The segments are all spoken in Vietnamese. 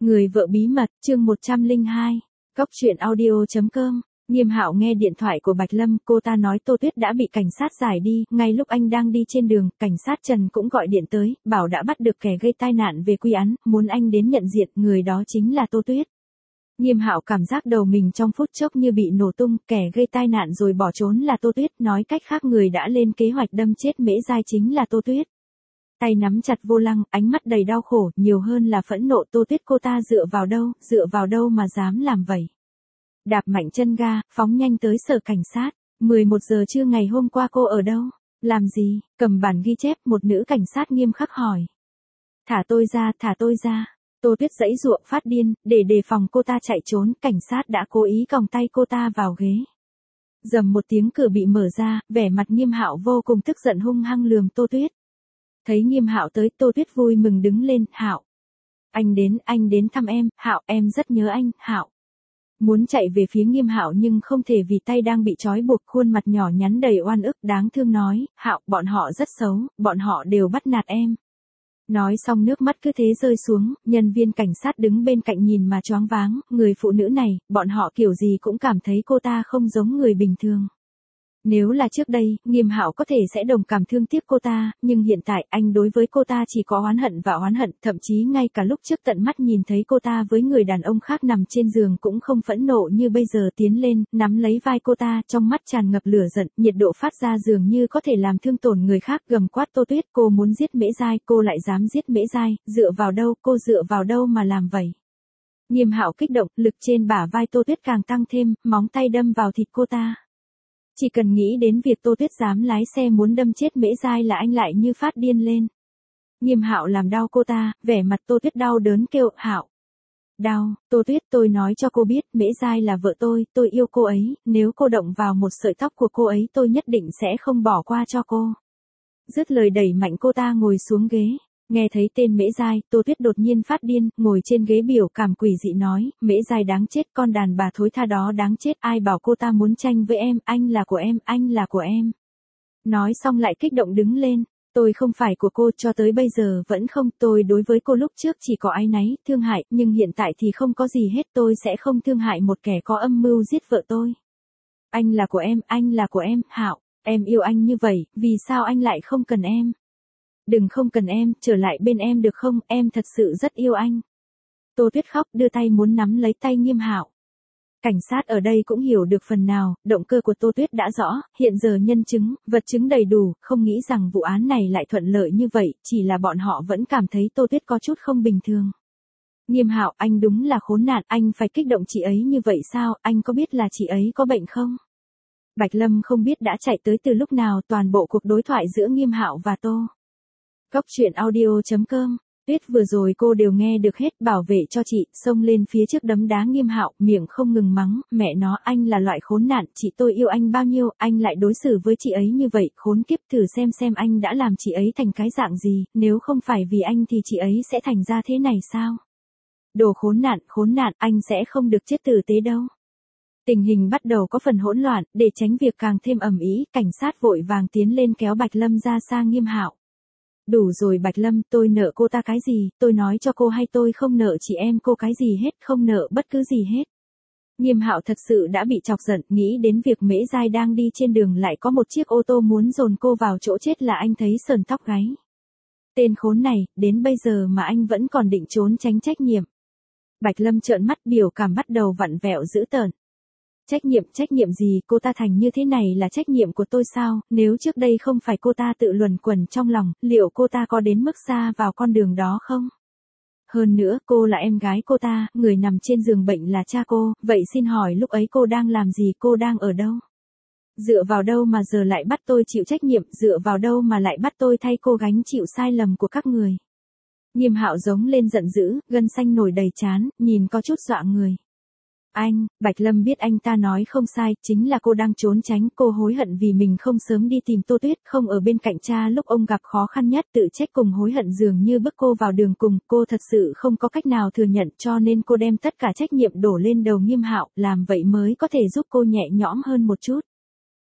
Người vợ bí mật, chương 102. Cốc truyện audio.com. Nghiêm Hạo nghe điện thoại của Bạch Lâm, cô ta nói Tô Tuyết đã bị cảnh sát giải đi, ngay lúc anh đang đi trên đường, cảnh sát Trần cũng gọi điện tới, bảo đã bắt được kẻ gây tai nạn về quy án, muốn anh đến nhận diện, người đó chính là Tô Tuyết. Nghiêm Hạo cảm giác đầu mình trong phút chốc như bị nổ tung, kẻ gây tai nạn rồi bỏ trốn là Tô Tuyết, nói cách khác người đã lên kế hoạch đâm chết Mễ Giai chính là Tô Tuyết. Tay nắm chặt vô lăng, ánh mắt đầy đau khổ, nhiều hơn là phẫn nộ. Tô Tuyết cô ta dựa vào đâu mà dám làm vậy. Đạp mạnh chân ga, phóng nhanh tới sở cảnh sát. 11 giờ trưa ngày hôm qua cô ở đâu? Làm gì? Cầm bản ghi chép, một nữ cảnh sát nghiêm khắc hỏi. Thả tôi ra. Tô Tuyết giãy giụa phát điên, để đề phòng cô ta chạy trốn, cảnh sát đã cố ý còng tay cô ta vào ghế. Dầm một tiếng, cửa bị mở ra, vẻ mặt Nghiêm Hạo vô cùng tức giận hung hăng lườm Tô Tuyết. Thấy Nghiêm Hạo tới, Tô Tuyết vui mừng đứng lên, Hạo. Anh đến thăm em, Hạo, em rất nhớ anh, Hạo. Muốn chạy về phía Nghiêm Hạo nhưng không thể vì tay đang bị trói buộc, khuôn mặt nhỏ nhắn đầy oan ức đáng thương nói, Hạo, bọn họ rất xấu, bọn họ đều bắt nạt em. Nói xong nước mắt cứ thế rơi xuống, nhân viên cảnh sát đứng bên cạnh nhìn mà choáng váng, người phụ nữ này, bọn họ kiểu gì cũng cảm thấy cô ta không giống người bình thường. Nếu là trước đây, Nghiêm Hạo có thể sẽ đồng cảm thương tiếc cô ta, nhưng hiện tại anh đối với cô ta chỉ có oán hận và oán hận, thậm chí ngay cả lúc trước tận mắt nhìn thấy cô ta với người đàn ông khác nằm trên giường cũng không phẫn nộ như bây giờ, tiến lên, nắm lấy vai cô ta, trong mắt tràn ngập lửa giận, nhiệt độ phát ra dường như có thể làm thương tổn người khác, gầm quát Tô Tuyết, cô muốn giết Mễ Giai, cô lại dám giết Mễ Giai, cô dựa vào đâu mà làm vậy? Nghiêm Hạo kích động, lực trên bả vai Tô Tuyết càng tăng thêm, móng tay đâm vào thịt cô ta. Chỉ cần nghĩ đến việc Tô Tuyết dám lái xe muốn đâm chết Mễ Giai là anh lại như phát điên lên. Nghiêm Hạo làm đau cô ta, vẻ mặt Tô Tuyết đau đớn kêu, Hạo. Đau, Tô Tuyết, tôi nói cho cô biết, Mễ Giai là vợ tôi yêu cô ấy, nếu cô động vào một sợi tóc của cô ấy tôi nhất định sẽ không bỏ qua cho cô. Dứt lời đẩy mạnh cô ta ngồi xuống ghế. Nghe thấy tên Mễ Giai, Tô Tuyết đột nhiên phát điên, ngồi trên ghế biểu cảm quỷ dị nói, Mễ Giai đáng chết, con đàn bà thối tha đó đáng chết, ai bảo cô ta muốn tranh với em, anh là của em. Nói xong lại kích động đứng lên, tôi không phải của cô, cho tới bây giờ vẫn không, tôi đối với cô lúc trước chỉ có áy náy, thương hại, nhưng hiện tại thì không có gì hết, tôi sẽ không thương hại một kẻ có âm mưu giết vợ tôi. Anh là của em, Hạo, em yêu anh như vậy, vì sao anh lại không cần em? Đừng không cần em, trở lại bên em được không, em thật sự rất yêu anh. Tô Tuyết khóc, đưa tay muốn nắm lấy tay Nghiêm Hạo. Cảnh sát ở đây cũng hiểu được phần nào, động cơ của Tô Tuyết đã rõ, hiện giờ nhân chứng, vật chứng đầy đủ, không nghĩ rằng vụ án này lại thuận lợi như vậy, chỉ là bọn họ vẫn cảm thấy Tô Tuyết có chút không bình thường. Nghiêm Hạo, anh đúng là khốn nạn, anh phải kích động chị ấy như vậy sao, anh có biết là chị ấy có bệnh không? Bạch Lâm không biết đã chạy tới từ lúc nào, toàn bộ cuộc đối thoại giữa Nghiêm Hạo và Tô. Cốc truyện audio.com. Tuyết vừa rồi cô đều nghe được hết, bảo vệ cho chị, xông lên phía trước đấm đá Nghiêm Hạo, miệng không ngừng mắng, mẹ nó, anh là loại khốn nạn, chị tôi yêu anh bao nhiêu, anh lại đối xử với chị ấy như vậy, khốn kiếp, thử xem anh đã làm chị ấy thành cái dạng gì, nếu không phải vì anh thì chị ấy sẽ thành ra thế này sao? Đồ khốn nạn, anh sẽ không được chết tử tế đâu. Tình hình bắt đầu có phần hỗn loạn, để tránh việc càng thêm ầm ĩ, cảnh sát vội vàng tiến lên kéo Bạch Lâm ra xa Nghiêm Hạo. Đủ rồi Bạch Lâm, tôi nợ cô ta cái gì, tôi nói cho cô hay tôi không nợ chị em cô cái gì hết, không nợ bất cứ gì hết. Nghiêm Hạo thật sự đã bị chọc giận, nghĩ đến việc Mễ Giai đang đi trên đường lại có một chiếc ô tô muốn dồn cô vào chỗ chết là anh thấy sờn tóc gáy. Tên khốn này, đến bây giờ mà anh vẫn còn định trốn tránh trách nhiệm. Bạch Lâm trợn mắt, biểu cảm bắt đầu vặn vẹo dữ tợn. Trách nhiệm gì, cô ta thành như thế này là trách nhiệm của tôi sao, nếu trước đây không phải cô ta tự luẩn quẩn trong lòng, liệu cô ta có đến mức xa vào con đường đó không? Hơn nữa, cô là em gái cô ta, người nằm trên giường bệnh là cha cô, vậy xin hỏi lúc ấy cô đang làm gì, cô đang ở đâu? Dựa vào đâu mà giờ lại bắt tôi chịu trách nhiệm, dựa vào đâu mà lại bắt tôi thay cô gánh chịu sai lầm của các người? Nghiêm Hạo giống lên giận dữ, gân xanh nổi đầy trán, nhìn có chút dọa người. Bạch Lâm biết anh ta nói không sai, chính là cô đang trốn tránh, cô hối hận vì mình không sớm đi tìm Tô Tuyết, không ở bên cạnh cha lúc ông gặp khó khăn nhất, tự trách cùng hối hận dường như bức cô vào đường cùng, cô thật sự không có cách nào thừa nhận, cho nên cô đem tất cả trách nhiệm đổ lên đầu Nghiêm Hạo, làm vậy mới có thể giúp cô nhẹ nhõm hơn một chút.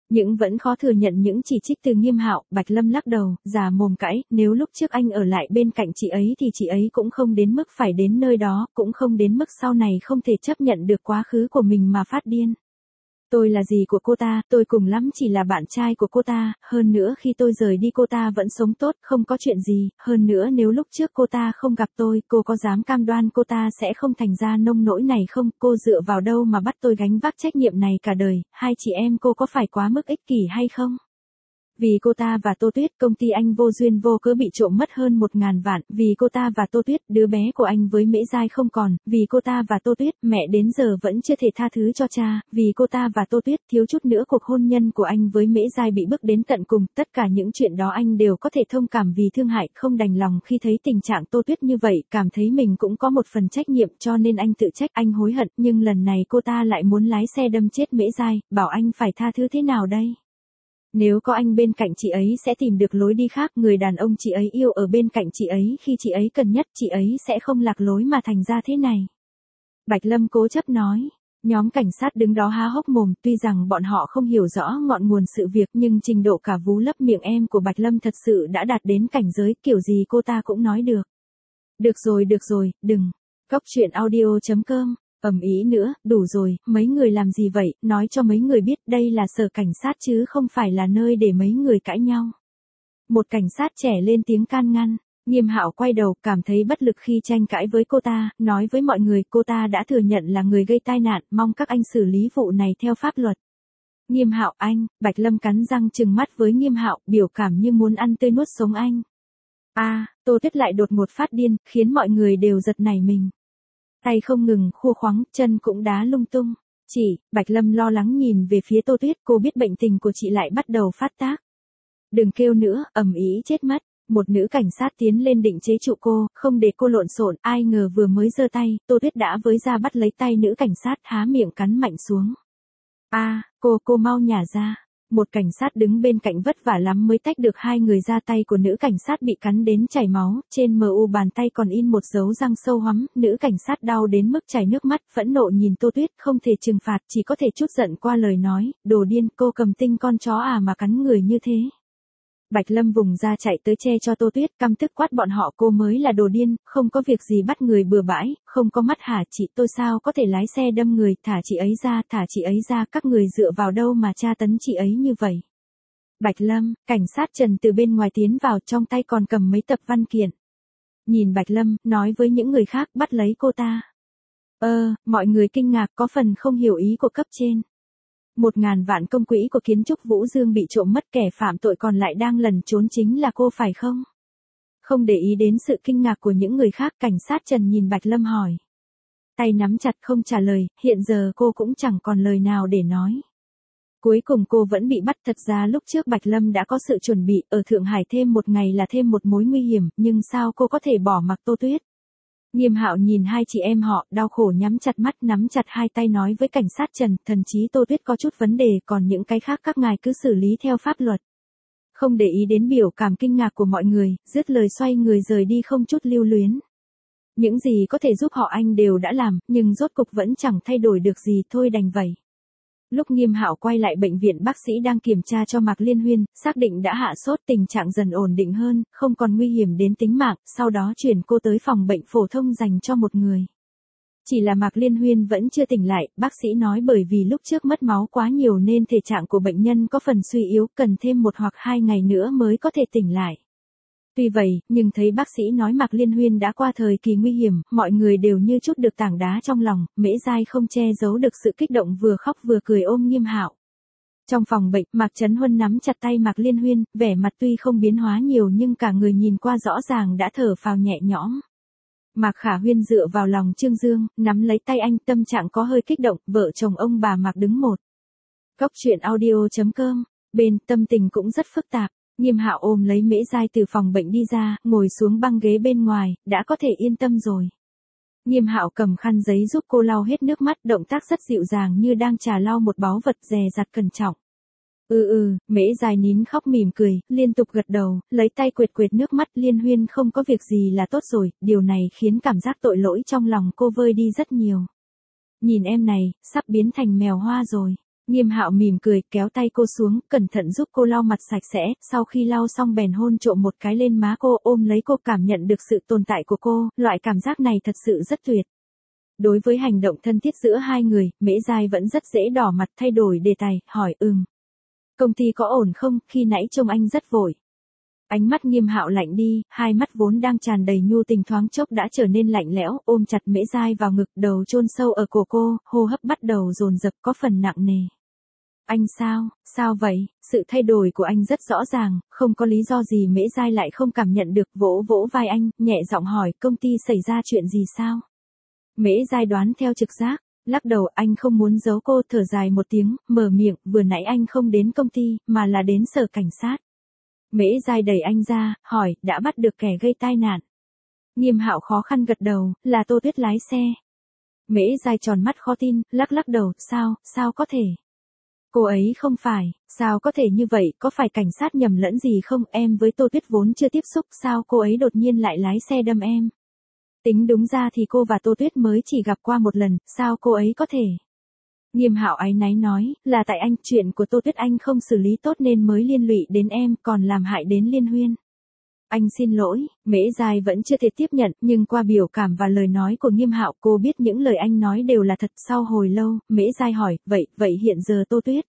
Nhưng vẫn khó thừa nhận những chỉ trích từ Nghiêm Hạo, Bạch Lâm lắc đầu, già mồm cãi, nếu lúc trước anh ở lại bên cạnh chị ấy thì chị ấy cũng không đến mức phải đến nơi đó, cũng không đến mức sau này không thể chấp nhận được quá khứ của mình mà phát điên. Tôi là gì của cô ta, tôi cùng lắm chỉ là bạn trai của cô ta, hơn nữa khi tôi rời đi cô ta vẫn sống tốt, không có chuyện gì, hơn nữa nếu lúc trước cô ta không gặp tôi, cô có dám cam đoan cô ta sẽ không thành ra nông nỗi này không, cô dựa vào đâu mà bắt tôi gánh vác trách nhiệm này cả đời, hai chị em cô có phải quá mức ích kỷ hay không? Vì cô ta và Tô Tuyết, công ty anh vô duyên vô cớ bị trộm mất hơn 1.000 vạn, vì cô ta và Tô Tuyết, đứa bé của anh với Mễ Giai không còn, vì cô ta và Tô Tuyết, mẹ đến giờ vẫn chưa thể tha thứ cho cha, vì cô ta và Tô Tuyết, thiếu chút nữa cuộc hôn nhân của anh với Mễ Giai bị bước đến tận cùng, tất cả những chuyện đó anh đều có thể thông cảm vì thương hại, không đành lòng khi thấy tình trạng Tô Tuyết như vậy, cảm thấy mình cũng có một phần trách nhiệm cho nên anh tự trách, anh hối hận, nhưng lần này cô ta lại muốn lái xe đâm chết Mễ Giai, bảo anh phải tha thứ thế nào đây? Nếu có anh bên cạnh chị ấy sẽ tìm được lối đi khác, người đàn ông chị ấy yêu ở bên cạnh chị ấy khi chị ấy cần nhất, chị ấy sẽ không lạc lối mà thành ra thế này. Bạch Lâm cố chấp nói. Nhóm cảnh sát đứng đó há hốc mồm, tuy rằng bọn họ không hiểu rõ ngọn nguồn sự việc nhưng trình độ cả vú lấp miệng em của Bạch Lâm thật sự đã đạt đến cảnh giới kiểu gì cô ta cũng nói được. Được rồi, đừng. Cóc truyện audio.com. Ầm ĩ nữa, đủ rồi, mấy người làm gì vậy, nói cho mấy người biết đây là sở cảnh sát chứ không phải là nơi để mấy người cãi nhau. Một cảnh sát trẻ lên tiếng can ngăn, Nghiêm Hạo quay đầu, cảm thấy bất lực khi tranh cãi với cô ta, nói với mọi người cô ta đã thừa nhận là người gây tai nạn, mong các anh xử lý vụ này theo pháp luật. Nghiêm Hạo anh, Bạch Lâm cắn răng trừng mắt với Nghiêm Hạo, biểu cảm như muốn ăn tươi nuốt sống anh. Tô Tuyết lại đột ngột phát điên, khiến mọi người đều giật nảy mình. Tay không ngừng khua khoắng, chân cũng đá lung tung. Bạch Lâm lo lắng nhìn về phía Tô Tuyết, cô biết bệnh tình của chị lại bắt đầu phát tác. Đừng kêu nữa, ầm ĩ chết mất. Một nữ cảnh sát tiến lên định chế trụ cô, không để cô lộn xộn, ai ngờ vừa mới giơ tay, Tô Tuyết đã với ra bắt lấy tay nữ cảnh sát, há miệng cắn mạnh xuống. Cô mau nhả ra. Một cảnh sát đứng bên cạnh vất vả lắm mới tách được hai người ra, tay của nữ cảnh sát bị cắn đến chảy máu, trên mu bàn tay còn in một dấu răng sâu hoắm, nữ cảnh sát đau đến mức chảy nước mắt, phẫn nộ nhìn Tô Tuyết, không thể trừng phạt, chỉ có thể trút giận qua lời nói, đồ điên, cô cầm tinh con chó mà cắn người như thế. Bạch Lâm vùng ra chạy tới che cho Tô Tuyết, căm tức quát bọn họ, cô mới là đồ điên, không có việc gì bắt người bừa bãi, không có mắt hả, chị tôi sao có thể lái xe đâm người, thả chị ấy ra, các người dựa vào đâu mà tra tấn chị ấy như vậy. Bạch Lâm, cảnh sát Trần từ bên ngoài tiến vào, trong tay còn cầm mấy tập văn kiện. Nhìn Bạch Lâm, nói với những người khác, bắt lấy cô ta. Mọi người kinh ngạc, có phần không hiểu ý của cấp trên. 1.000 vạn công quỹ của kiến trúc Vũ Dương bị trộm mất, kẻ phạm tội còn lại đang lẩn trốn chính là cô phải không? Không để ý đến sự kinh ngạc của những người khác, cảnh sát Trần nhìn Bạch Lâm hỏi. Tay nắm chặt không trả lời, hiện giờ cô cũng chẳng còn lời nào để nói. Cuối cùng cô vẫn bị bắt, thật ra lúc trước Bạch Lâm đã có sự chuẩn bị, ở Thượng Hải thêm một ngày là thêm một mối nguy hiểm, nhưng sao cô có thể bỏ mặc Tô Tuyết? Nghiêm Hạo nhìn hai chị em họ, đau khổ nhắm chặt mắt, nắm chặt hai tay nói với cảnh sát Trần, thần chí Tô Tuyết có chút vấn đề, còn những cái khác các ngài cứ xử lý theo pháp luật. Không để ý đến biểu cảm kinh ngạc của mọi người, dứt lời xoay người rời đi không chút lưu luyến. Những gì có thể giúp họ anh đều đã làm, nhưng rốt cục vẫn chẳng thay đổi được gì, thôi đành vậy. Lúc Nghiêm Hạo quay lại bệnh viện, bác sĩ đang kiểm tra cho Mạc Liên Huyên, xác định đã hạ sốt, tình trạng dần ổn định hơn, không còn nguy hiểm đến tính mạng, sau đó chuyển cô tới phòng bệnh phổ thông dành cho một người. Chỉ là Mạc Liên Huyên vẫn chưa tỉnh lại, bác sĩ nói bởi vì lúc trước mất máu quá nhiều nên thể trạng của bệnh nhân có phần suy yếu, cần thêm 1 hoặc 2 ngày nữa mới có thể tỉnh lại. Tuy vậy, nhưng thấy bác sĩ nói Mạc Liên Huyên đã qua thời kỳ nguy hiểm, mọi người đều như chút được tảng đá trong lòng, Mễ Giai không che giấu được sự kích động, vừa khóc vừa cười ôm Nghiêm Hạo. Trong phòng bệnh, Mạc Trấn Huân nắm chặt tay Mạc Liên Huyên, vẻ mặt tuy không biến hóa nhiều nhưng cả người nhìn qua rõ ràng đã thở phào nhẹ nhõm. Mạc Khả Huyên dựa vào lòng Trương Dương, nắm lấy tay anh, tâm trạng có hơi kích động, vợ chồng ông bà Mạc đứng một. Cóc truyện audio.com, bên tâm tình cũng rất phức tạp. Nghiêm Hạo ôm lấy Mễ Giai từ phòng bệnh đi ra, ngồi xuống băng ghế bên ngoài, đã có thể yên tâm rồi. Nghiêm Hạo cầm khăn giấy giúp cô lau hết nước mắt, động tác rất dịu dàng như đang trà lau một báu vật, dè dặt cẩn trọng. Mễ Giai nín khóc mỉm cười, liên tục gật đầu, lấy tay quệt quệt nước mắt. Liên Huyên không có việc gì là tốt rồi, điều này khiến cảm giác tội lỗi trong lòng cô vơi đi rất nhiều. Nhìn em này, sắp biến thành mèo hoa rồi. Nghiêm Hạo mỉm cười, kéo tay cô xuống, cẩn thận giúp cô lau mặt sạch sẽ, sau khi lau xong bèn hôn trộm một cái lên má cô, ôm lấy cô, cảm nhận được sự tồn tại của cô, loại cảm giác này thật sự rất tuyệt. Đối với hành động thân thiết giữa hai người, Mễ Giai vẫn rất dễ đỏ mặt, thay đổi đề tài, hỏi công ty có ổn không, khi nãy trông anh rất vội. Ánh mắt Nghiêm Hạo lạnh đi, hai mắt vốn đang tràn đầy nhu tình thoáng chốc đã trở nên lạnh lẽo, ôm chặt Mễ Giai vào ngực, đầu chôn sâu ở cổ cô, hô hấp bắt đầu dồn dập, có phần nặng nề. Anh sao vậy? Sự thay đổi của anh rất rõ ràng, không có lý do gì Mễ Giai lại không cảm nhận được, vỗ vỗ vai anh, nhẹ giọng hỏi, công ty xảy ra chuyện gì sao? Mễ Giai đoán theo trực giác, lắc đầu, anh không muốn giấu cô, thở dài một tiếng, mở miệng, vừa nãy anh không đến công ty, mà là đến sở cảnh sát. Mễ Giai đẩy anh ra, hỏi, đã bắt được kẻ gây tai nạn. Nghiêm Hạo khó khăn gật đầu, là Tô Tuyết lái xe. Mễ Giai tròn mắt khó tin, lắc đầu, sao có thể? Cô ấy không phải, sao có thể như vậy, có phải cảnh sát nhầm lẫn gì không, em với Tô Tuyết vốn chưa tiếp xúc, sao cô ấy đột nhiên lại lái xe đâm em? Tính đúng ra thì cô và Tô Tuyết mới chỉ gặp qua một lần, sao cô ấy có thể? Nghiêm Hạo áy náy nói, là tại anh, chuyện của Tô Tuyết anh không xử lý tốt nên mới liên lụy đến em, còn làm hại đến Liên Huyên. Anh xin lỗi, Mễ Giai vẫn chưa thể tiếp nhận, nhưng qua biểu cảm và lời nói của Nghiêm Hạo, cô biết những lời anh nói đều là thật. Sau hồi lâu, Mễ Giai hỏi, vậy hiện giờ Tô Tuyết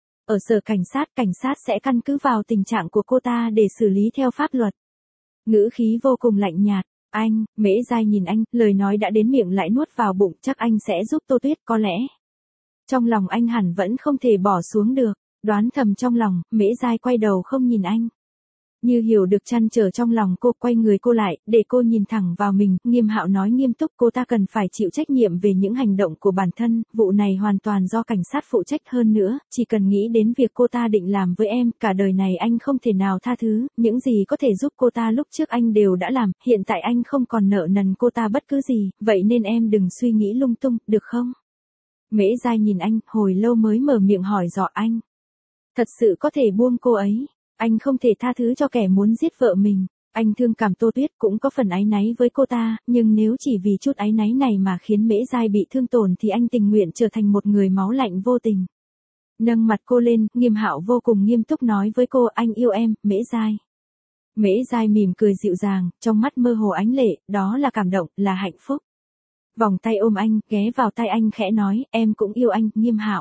ở sở cảnh sát sẽ căn cứ vào tình trạng của cô ta để xử lý theo pháp luật. Ngữ khí vô cùng lạnh nhạt. Anh, Mễ Giai nhìn anh, lời nói đã đến miệng lại nuốt vào bụng, chắc anh sẽ giúp Tô Tuyết, có lẽ. Trong lòng anh hẳn vẫn không thể bỏ xuống được, đoán thầm trong lòng, Mễ Giai quay đầu không nhìn anh. Như hiểu được trăn trở trong lòng cô, quay người cô lại, để cô nhìn thẳng vào mình. Nghiêm Hạo nói nghiêm túc, cô ta cần phải chịu trách nhiệm về những hành động của bản thân, vụ này hoàn toàn do cảnh sát phụ trách, hơn nữa, chỉ cần nghĩ đến việc cô ta định làm với em, cả đời này anh không thể nào tha thứ, những gì có thể giúp cô ta lúc trước anh đều đã làm, hiện tại anh không còn nợ nần cô ta bất cứ gì, vậy nên em đừng suy nghĩ lung tung, được không? Mễ Giai nhìn anh, hồi lâu mới mở miệng hỏi dò anh. Thật sự có thể buông cô ấy. Anh không thể tha thứ cho kẻ muốn giết vợ mình. Anh thương cảm Tô Tuyết, cũng có phần áy náy với cô ta, nhưng nếu chỉ vì chút áy náy này mà khiến Mễ Giai bị thương tổn thì anh tình nguyện trở thành một người máu lạnh vô tình. Nâng mặt cô lên, Nghiêm Hạo vô cùng nghiêm túc nói với cô, anh yêu em, Mễ Giai. Mễ Giai mỉm cười dịu dàng, trong mắt mơ hồ ánh lệ, đó là cảm động, là hạnh phúc. Vòng tay ôm anh, ghé vào tai anh khẽ nói, em cũng yêu anh, Nghiêm Hạo.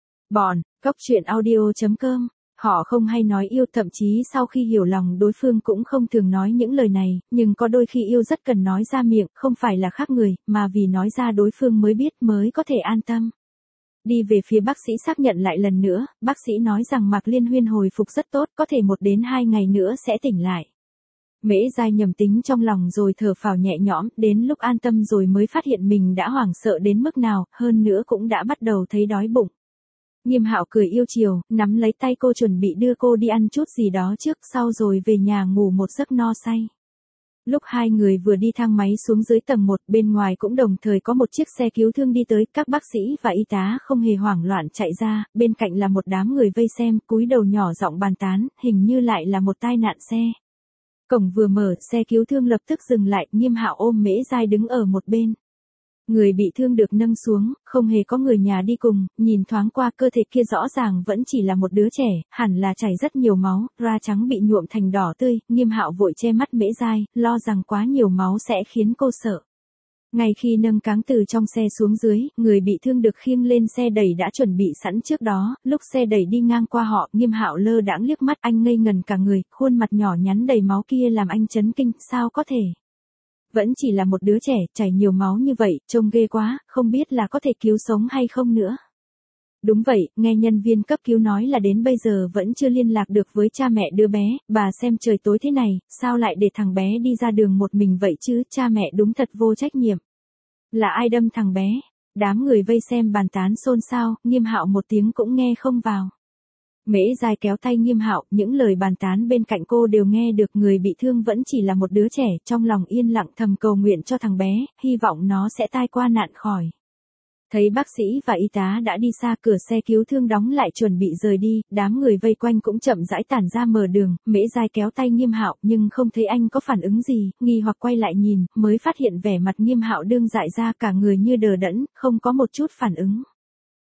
Góc truyện audio.com. Họ không hay nói yêu, thậm chí sau khi hiểu lòng đối phương cũng không thường nói những lời này, nhưng có đôi khi yêu rất cần nói ra miệng, không phải là khác người, mà vì nói ra đối phương mới biết, mới có thể an tâm. Đi về phía bác sĩ xác nhận lại lần nữa, bác sĩ nói rằng Mạc Liên Huyên hồi phục rất tốt, có thể 1 đến 2 ngày nữa sẽ tỉnh lại. Mễ Giai nhầm tính trong lòng rồi thở phào nhẹ nhõm, đến lúc an tâm rồi mới phát hiện mình đã hoảng sợ đến mức nào, hơn nữa cũng đã bắt đầu thấy đói bụng. Nghiêm Hạo cười yêu chiều, nắm lấy tay cô chuẩn bị đưa cô đi ăn chút gì đó trước, sau rồi về nhà ngủ một giấc no say. Lúc hai người vừa đi thang máy xuống dưới tầng 1, bên ngoài cũng đồng thời có một chiếc xe cứu thương đi tới, các bác sĩ và y tá không hề hoảng loạn chạy ra, bên cạnh là một đám người vây xem, cúi đầu nhỏ giọng bàn tán, hình như lại là một tai nạn xe. Cổng vừa mở, xe cứu thương lập tức dừng lại, Nghiêm Hạo ôm Mễ Giai đứng ở một bên. Người bị thương được nâng xuống, không hề có người nhà đi cùng, nhìn thoáng qua cơ thể kia rõ ràng vẫn chỉ là một đứa trẻ, hẳn là chảy rất nhiều máu, da trắng bị nhuộm thành đỏ tươi, Nghiêm Hạo vội che mắt Mễ Giai, lo rằng quá nhiều máu sẽ khiến cô sợ. Ngay khi nâng cáng từ trong xe xuống dưới, người bị thương được khiêng lên xe đẩy đã chuẩn bị sẵn trước đó, lúc xe đẩy đi ngang qua họ, Nghiêm Hạo lơ đãng liếc mắt, anh ngây ngần cả người, khuôn mặt nhỏ nhắn đầy máu kia làm anh chấn kinh, sao có thể? Vẫn chỉ là một đứa trẻ, chảy nhiều máu như vậy, trông ghê quá, không biết là có thể cứu sống hay không nữa. Đúng vậy, nghe nhân viên cấp cứu nói là đến bây giờ vẫn chưa liên lạc được với cha mẹ đứa bé, bà xem trời tối thế này, sao lại để thằng bé đi ra đường một mình vậy chứ, cha mẹ đúng thật vô trách nhiệm. Là ai đâm thằng bé? Đám người vây xem bàn tán xôn xao, Nghiêm Hạo một tiếng cũng nghe không vào. Mễ Giai kéo tay Nghiêm Hạo, những lời bàn tán bên cạnh cô đều nghe được, người bị thương vẫn chỉ là một đứa trẻ, trong lòng yên lặng thầm cầu nguyện cho thằng bé, hy vọng nó sẽ tai qua nạn khỏi. Thấy bác sĩ và y tá đã đi xa, cửa xe cứu thương đóng lại chuẩn bị rời đi, đám người vây quanh cũng chậm rãi tản ra mở đường, Mễ Giai kéo tay Nghiêm Hạo nhưng không thấy anh có phản ứng gì, nghi hoặc quay lại nhìn, mới phát hiện vẻ mặt Nghiêm Hạo đương dại ra, cả người như đờ đẫn, không có một chút phản ứng.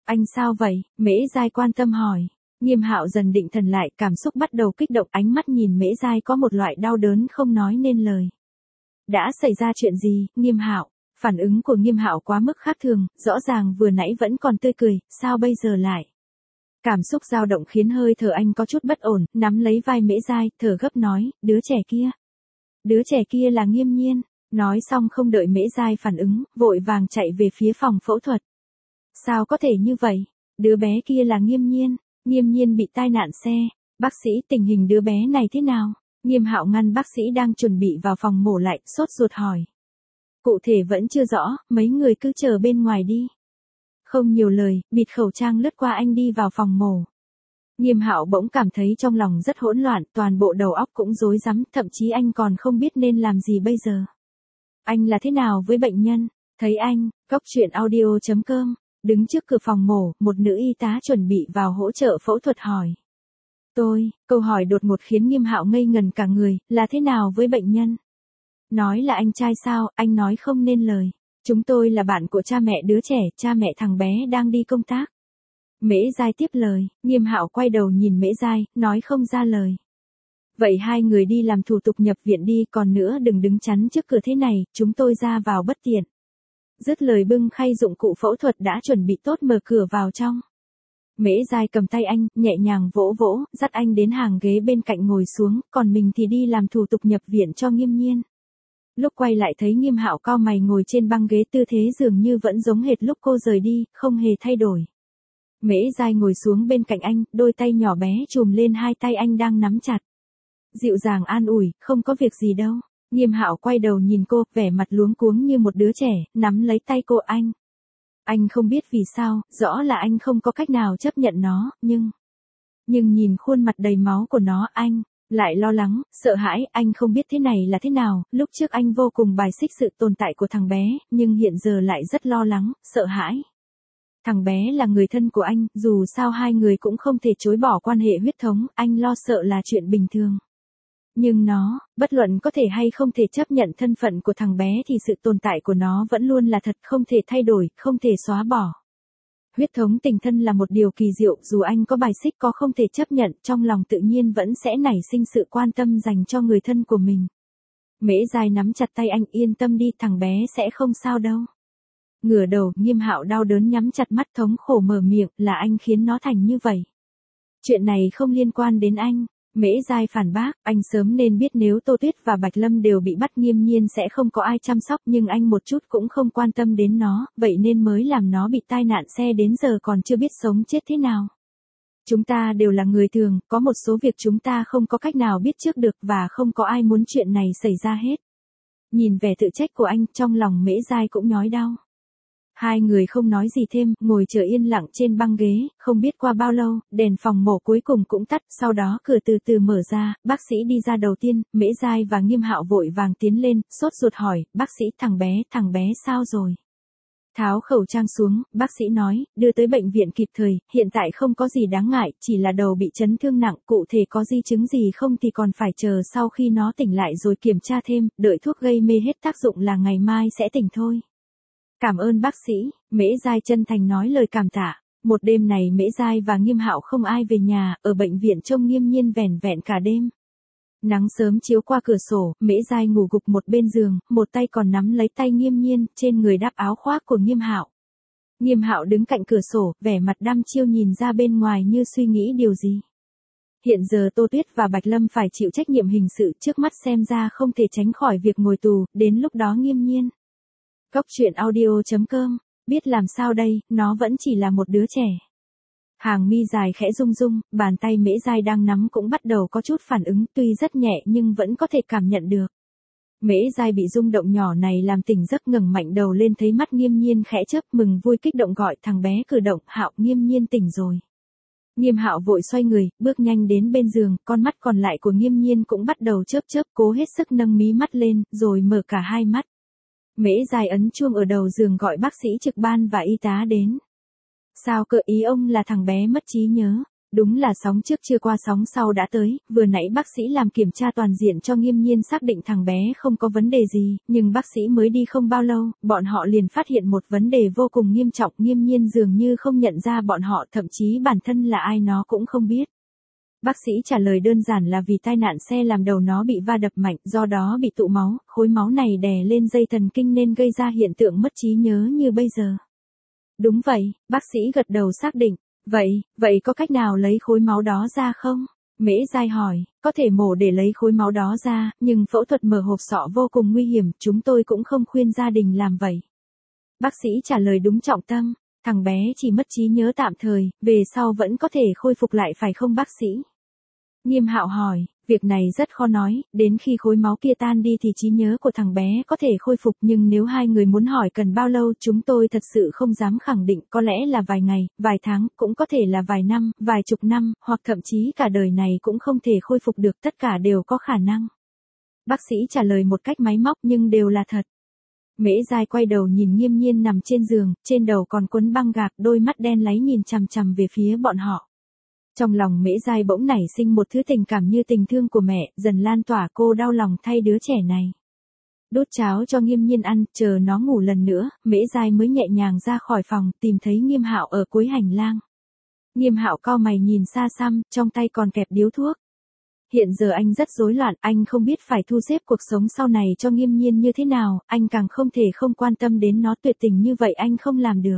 Anh sao vậy? Mễ Giai quan tâm hỏi. Nghiêm Hạo dần định thần lại, cảm xúc bắt đầu kích động, ánh mắt nhìn Mễ Giai có một loại đau đớn không nói nên lời. Đã xảy ra chuyện gì, Nghiêm Hạo? Phản ứng của Nghiêm Hạo quá mức khác thường, rõ ràng vừa nãy vẫn còn tươi cười, sao bây giờ lại? Cảm xúc dao động khiến hơi thở anh có chút bất ổn, nắm lấy vai Mễ Giai, thở gấp nói, đứa trẻ kia. Đứa trẻ kia là Nghiêm Nhiên. Nói xong không đợi Mễ Giai phản ứng, vội vàng chạy về phía phòng phẫu thuật. Sao có thể như vậy? Đứa bé kia là Nghiêm Nhiên. Nghiêm Nhiên bị tai nạn xe. Bác sĩ, tình hình đứa bé này thế nào? Nghiêm Hạo ngăn bác sĩ đang chuẩn bị vào phòng mổ lại, sốt ruột hỏi. Cụ thể vẫn chưa rõ, mấy người cứ chờ bên ngoài đi. Không nhiều lời, bịt khẩu trang lướt qua anh đi vào phòng mổ. Nghiêm Hạo bỗng cảm thấy trong lòng rất hỗn loạn, toàn bộ đầu óc cũng rối rắm, thậm chí anh còn không biết nên làm gì bây giờ. Anh là thế nào với bệnh nhân? Thấy anh, Cóc Truyện Audio.com, đứng trước cửa phòng mổ, một nữ y tá chuẩn bị vào hỗ trợ phẫu thuật hỏi. Câu hỏi đột ngột khiến Nghiêm Hạo ngây ngần cả người, là thế nào với bệnh nhân? Nói là anh trai sao, anh nói không nên lời. Chúng tôi là bạn của cha mẹ đứa trẻ, cha mẹ thằng bé đang đi công tác. Mễ Giai tiếp lời, Nghiêm Hạo quay đầu nhìn Mễ Giai, nói không ra lời. Vậy hai người đi làm thủ tục nhập viện đi, còn nữa đừng đứng chắn trước cửa thế này, chúng tôi ra vào bất tiện. Dứt lời bưng khay dụng cụ phẫu thuật đã chuẩn bị tốt mở cửa vào trong. Mễ Giai cầm tay anh, nhẹ nhàng vỗ vỗ, dắt anh đến hàng ghế bên cạnh ngồi xuống, còn mình thì đi làm thủ tục nhập viện cho Nghiêm Nhiên. Lúc quay lại thấy Nghiêm Hạo cau mày ngồi trên băng ghế, tư thế dường như vẫn giống hệt lúc cô rời đi, không hề thay đổi. Mễ Giai ngồi xuống bên cạnh anh, đôi tay nhỏ bé chùm lên hai tay anh đang nắm chặt. Dịu dàng an ủi, không có việc gì đâu. Nghiêm Hạo quay đầu nhìn cô, vẻ mặt luống cuống như một đứa trẻ, nắm lấy tay cô anh. Anh không biết vì sao, rõ là anh không có cách nào chấp nhận nó, nhưng nhìn khuôn mặt đầy máu của nó anh lại lo lắng, sợ hãi, anh không biết thế này là thế nào, lúc trước anh vô cùng bài xích sự tồn tại của thằng bé, nhưng hiện giờ lại rất lo lắng, sợ hãi. Thằng bé là người thân của anh, dù sao hai người cũng không thể chối bỏ quan hệ huyết thống, anh lo sợ là chuyện bình thường. Nhưng nó, bất luận có thể hay không thể chấp nhận thân phận của thằng bé thì sự tồn tại của nó vẫn luôn là thật, không thể thay đổi, không thể xóa bỏ. Huyết thống tình thân là một điều kỳ diệu, dù anh có bài xích có không thể chấp nhận, trong lòng tự nhiên vẫn sẽ nảy sinh sự quan tâm dành cho người thân của mình. Mễ Giai nắm chặt tay anh, yên tâm đi, thằng bé sẽ không sao đâu. Ngửa đầu, Nghiêm Hạo đau đớn nhắm chặt mắt, thống khổ mở miệng, là anh khiến nó thành như vậy. Chuyện này không liên quan đến anh. Mễ Giai phản bác, anh sớm nên biết nếu Tô Tuyết và Bạch Lâm đều bị bắt Nghiêm Nhiên sẽ không có ai chăm sóc, nhưng anh một chút cũng không quan tâm đến nó, vậy nên mới làm nó bị tai nạn xe đến giờ còn chưa biết sống chết thế nào. Chúng ta đều là người thường, có một số việc chúng ta không có cách nào biết trước được và không có ai muốn chuyện này xảy ra hết. Nhìn vẻ tự trách của anh, trong lòng Mễ Giai cũng nhói đau. Hai người không nói gì thêm, ngồi chờ yên lặng trên băng ghế, không biết qua bao lâu, đèn phòng mổ cuối cùng cũng tắt, sau đó cửa từ từ mở ra, bác sĩ đi ra đầu tiên, Mễ Giai và Nghiêm Hạo vội vàng tiến lên, sốt ruột hỏi, bác sĩ, thằng bé sao rồi? Tháo khẩu trang xuống, bác sĩ nói, đưa tới bệnh viện kịp thời, hiện tại không có gì đáng ngại, chỉ là đầu bị chấn thương nặng, cụ thể có di chứng gì không thì còn phải chờ sau khi nó tỉnh lại rồi kiểm tra thêm, đợi thuốc gây mê hết tác dụng là ngày mai sẽ tỉnh thôi. Cảm ơn bác sĩ, Mễ Giai chân thành nói lời cảm tạ. Một đêm này Mễ Giai và Nghiêm Hạo không ai về nhà, ở bệnh viện trông Nghiêm Nhiên vẻn vẹn cả đêm. Nắng sớm chiếu qua cửa sổ, Mễ Giai ngủ gục một bên giường, một tay còn nắm lấy tay Nghiêm Nhiên, trên người đắp áo khoác của Nghiêm Hạo. Nghiêm Hạo đứng cạnh cửa sổ, vẻ mặt đăm chiêu nhìn ra bên ngoài như suy nghĩ điều gì. Hiện giờ Tô Tuyết và Bạch Lâm phải chịu trách nhiệm hình sự, trước mắt xem ra không thể tránh khỏi việc ngồi tù, đến lúc đó Nghiêm Nhiên. Cóc Truyện Audio.com, biết làm sao đây, nó vẫn chỉ là một đứa trẻ. Hàng mi dài khẽ rung rung, bàn tay Mễ Giai đang nắm cũng bắt đầu có chút phản ứng, tuy rất nhẹ nhưng vẫn có thể cảm nhận được. Mễ Giai bị rung động nhỏ này làm tỉnh giấc, ngẩng mạnh đầu lên thấy mắt Nghiêm Nhiên khẽ chớp, mừng vui kích động gọi thằng bé cử động, Hạo, Nghiêm Nhiên tỉnh rồi. Nghiêm Hạo vội xoay người, bước nhanh đến bên giường, con mắt còn lại của Nghiêm Nhiên cũng bắt đầu chớp chớp, cố hết sức nâng mí mắt lên, rồi mở cả hai mắt. Mễ Giai ấn chuông ở đầu giường gọi bác sĩ trực ban và y tá đến. Sao cơ, ý ông là thằng bé mất trí nhớ? Đúng là sóng trước chưa qua sóng sau đã tới, vừa nãy bác sĩ làm kiểm tra toàn diện cho Nghiêm Nhiên xác định thằng bé không có vấn đề gì, nhưng bác sĩ mới đi không bao lâu, bọn họ liền phát hiện một vấn đề vô cùng nghiêm trọng. Nghiêm Nhiên dường như không nhận ra bọn họ, thậm chí bản thân là ai nó cũng không biết. Bác sĩ trả lời đơn giản là vì tai nạn xe làm đầu nó bị va đập mạnh, do đó bị tụ máu, khối máu này đè lên dây thần kinh nên gây ra hiện tượng mất trí nhớ như bây giờ. Đúng vậy, bác sĩ gật đầu xác định. Vậy có cách nào lấy khối máu đó ra không? Mễ Giai hỏi, có thể mổ để lấy khối máu đó ra, nhưng phẫu thuật mở hộp sọ vô cùng nguy hiểm, chúng tôi cũng không khuyên gia đình làm vậy. Bác sĩ trả lời đúng trọng tâm, thằng bé chỉ mất trí nhớ tạm thời, về sau vẫn có thể khôi phục lại phải không bác sĩ? Nghiêm Hạo hỏi, việc này rất khó nói, đến khi khối máu kia tan đi thì trí nhớ của thằng bé có thể khôi phục, nhưng nếu hai người muốn hỏi cần bao lâu chúng tôi thật sự không dám khẳng định, có lẽ là vài ngày, vài tháng, cũng có thể là vài năm, vài chục năm, hoặc thậm chí cả đời này cũng không thể khôi phục được, tất cả đều có khả năng. Bác sĩ trả lời một cách máy móc nhưng đều là thật. Mễ Giai quay đầu nhìn Nghiêm Nhiên nằm trên giường, trên đầu còn quấn băng gạc, đôi mắt đen láy nhìn chằm chằm về phía bọn họ. Trong lòng Mễ Giai bỗng nảy sinh một thứ tình cảm như tình thương của mẹ, dần lan tỏa, cô đau lòng thay đứa trẻ này. Đút cháo cho Nghiêm Nhiên ăn, chờ nó ngủ lần nữa, Mễ Giai mới nhẹ nhàng ra khỏi phòng, tìm thấy Nghiêm Hạo ở cuối hành lang. Nghiêm Hạo cau mày nhìn xa xăm, trong tay còn kẹp điếu thuốc. Hiện giờ anh rất rối loạn, anh không biết phải thu xếp cuộc sống sau này cho Nghiêm Nhiên như thế nào, anh càng không thể không quan tâm đến nó, tuyệt tình như vậy anh không làm được.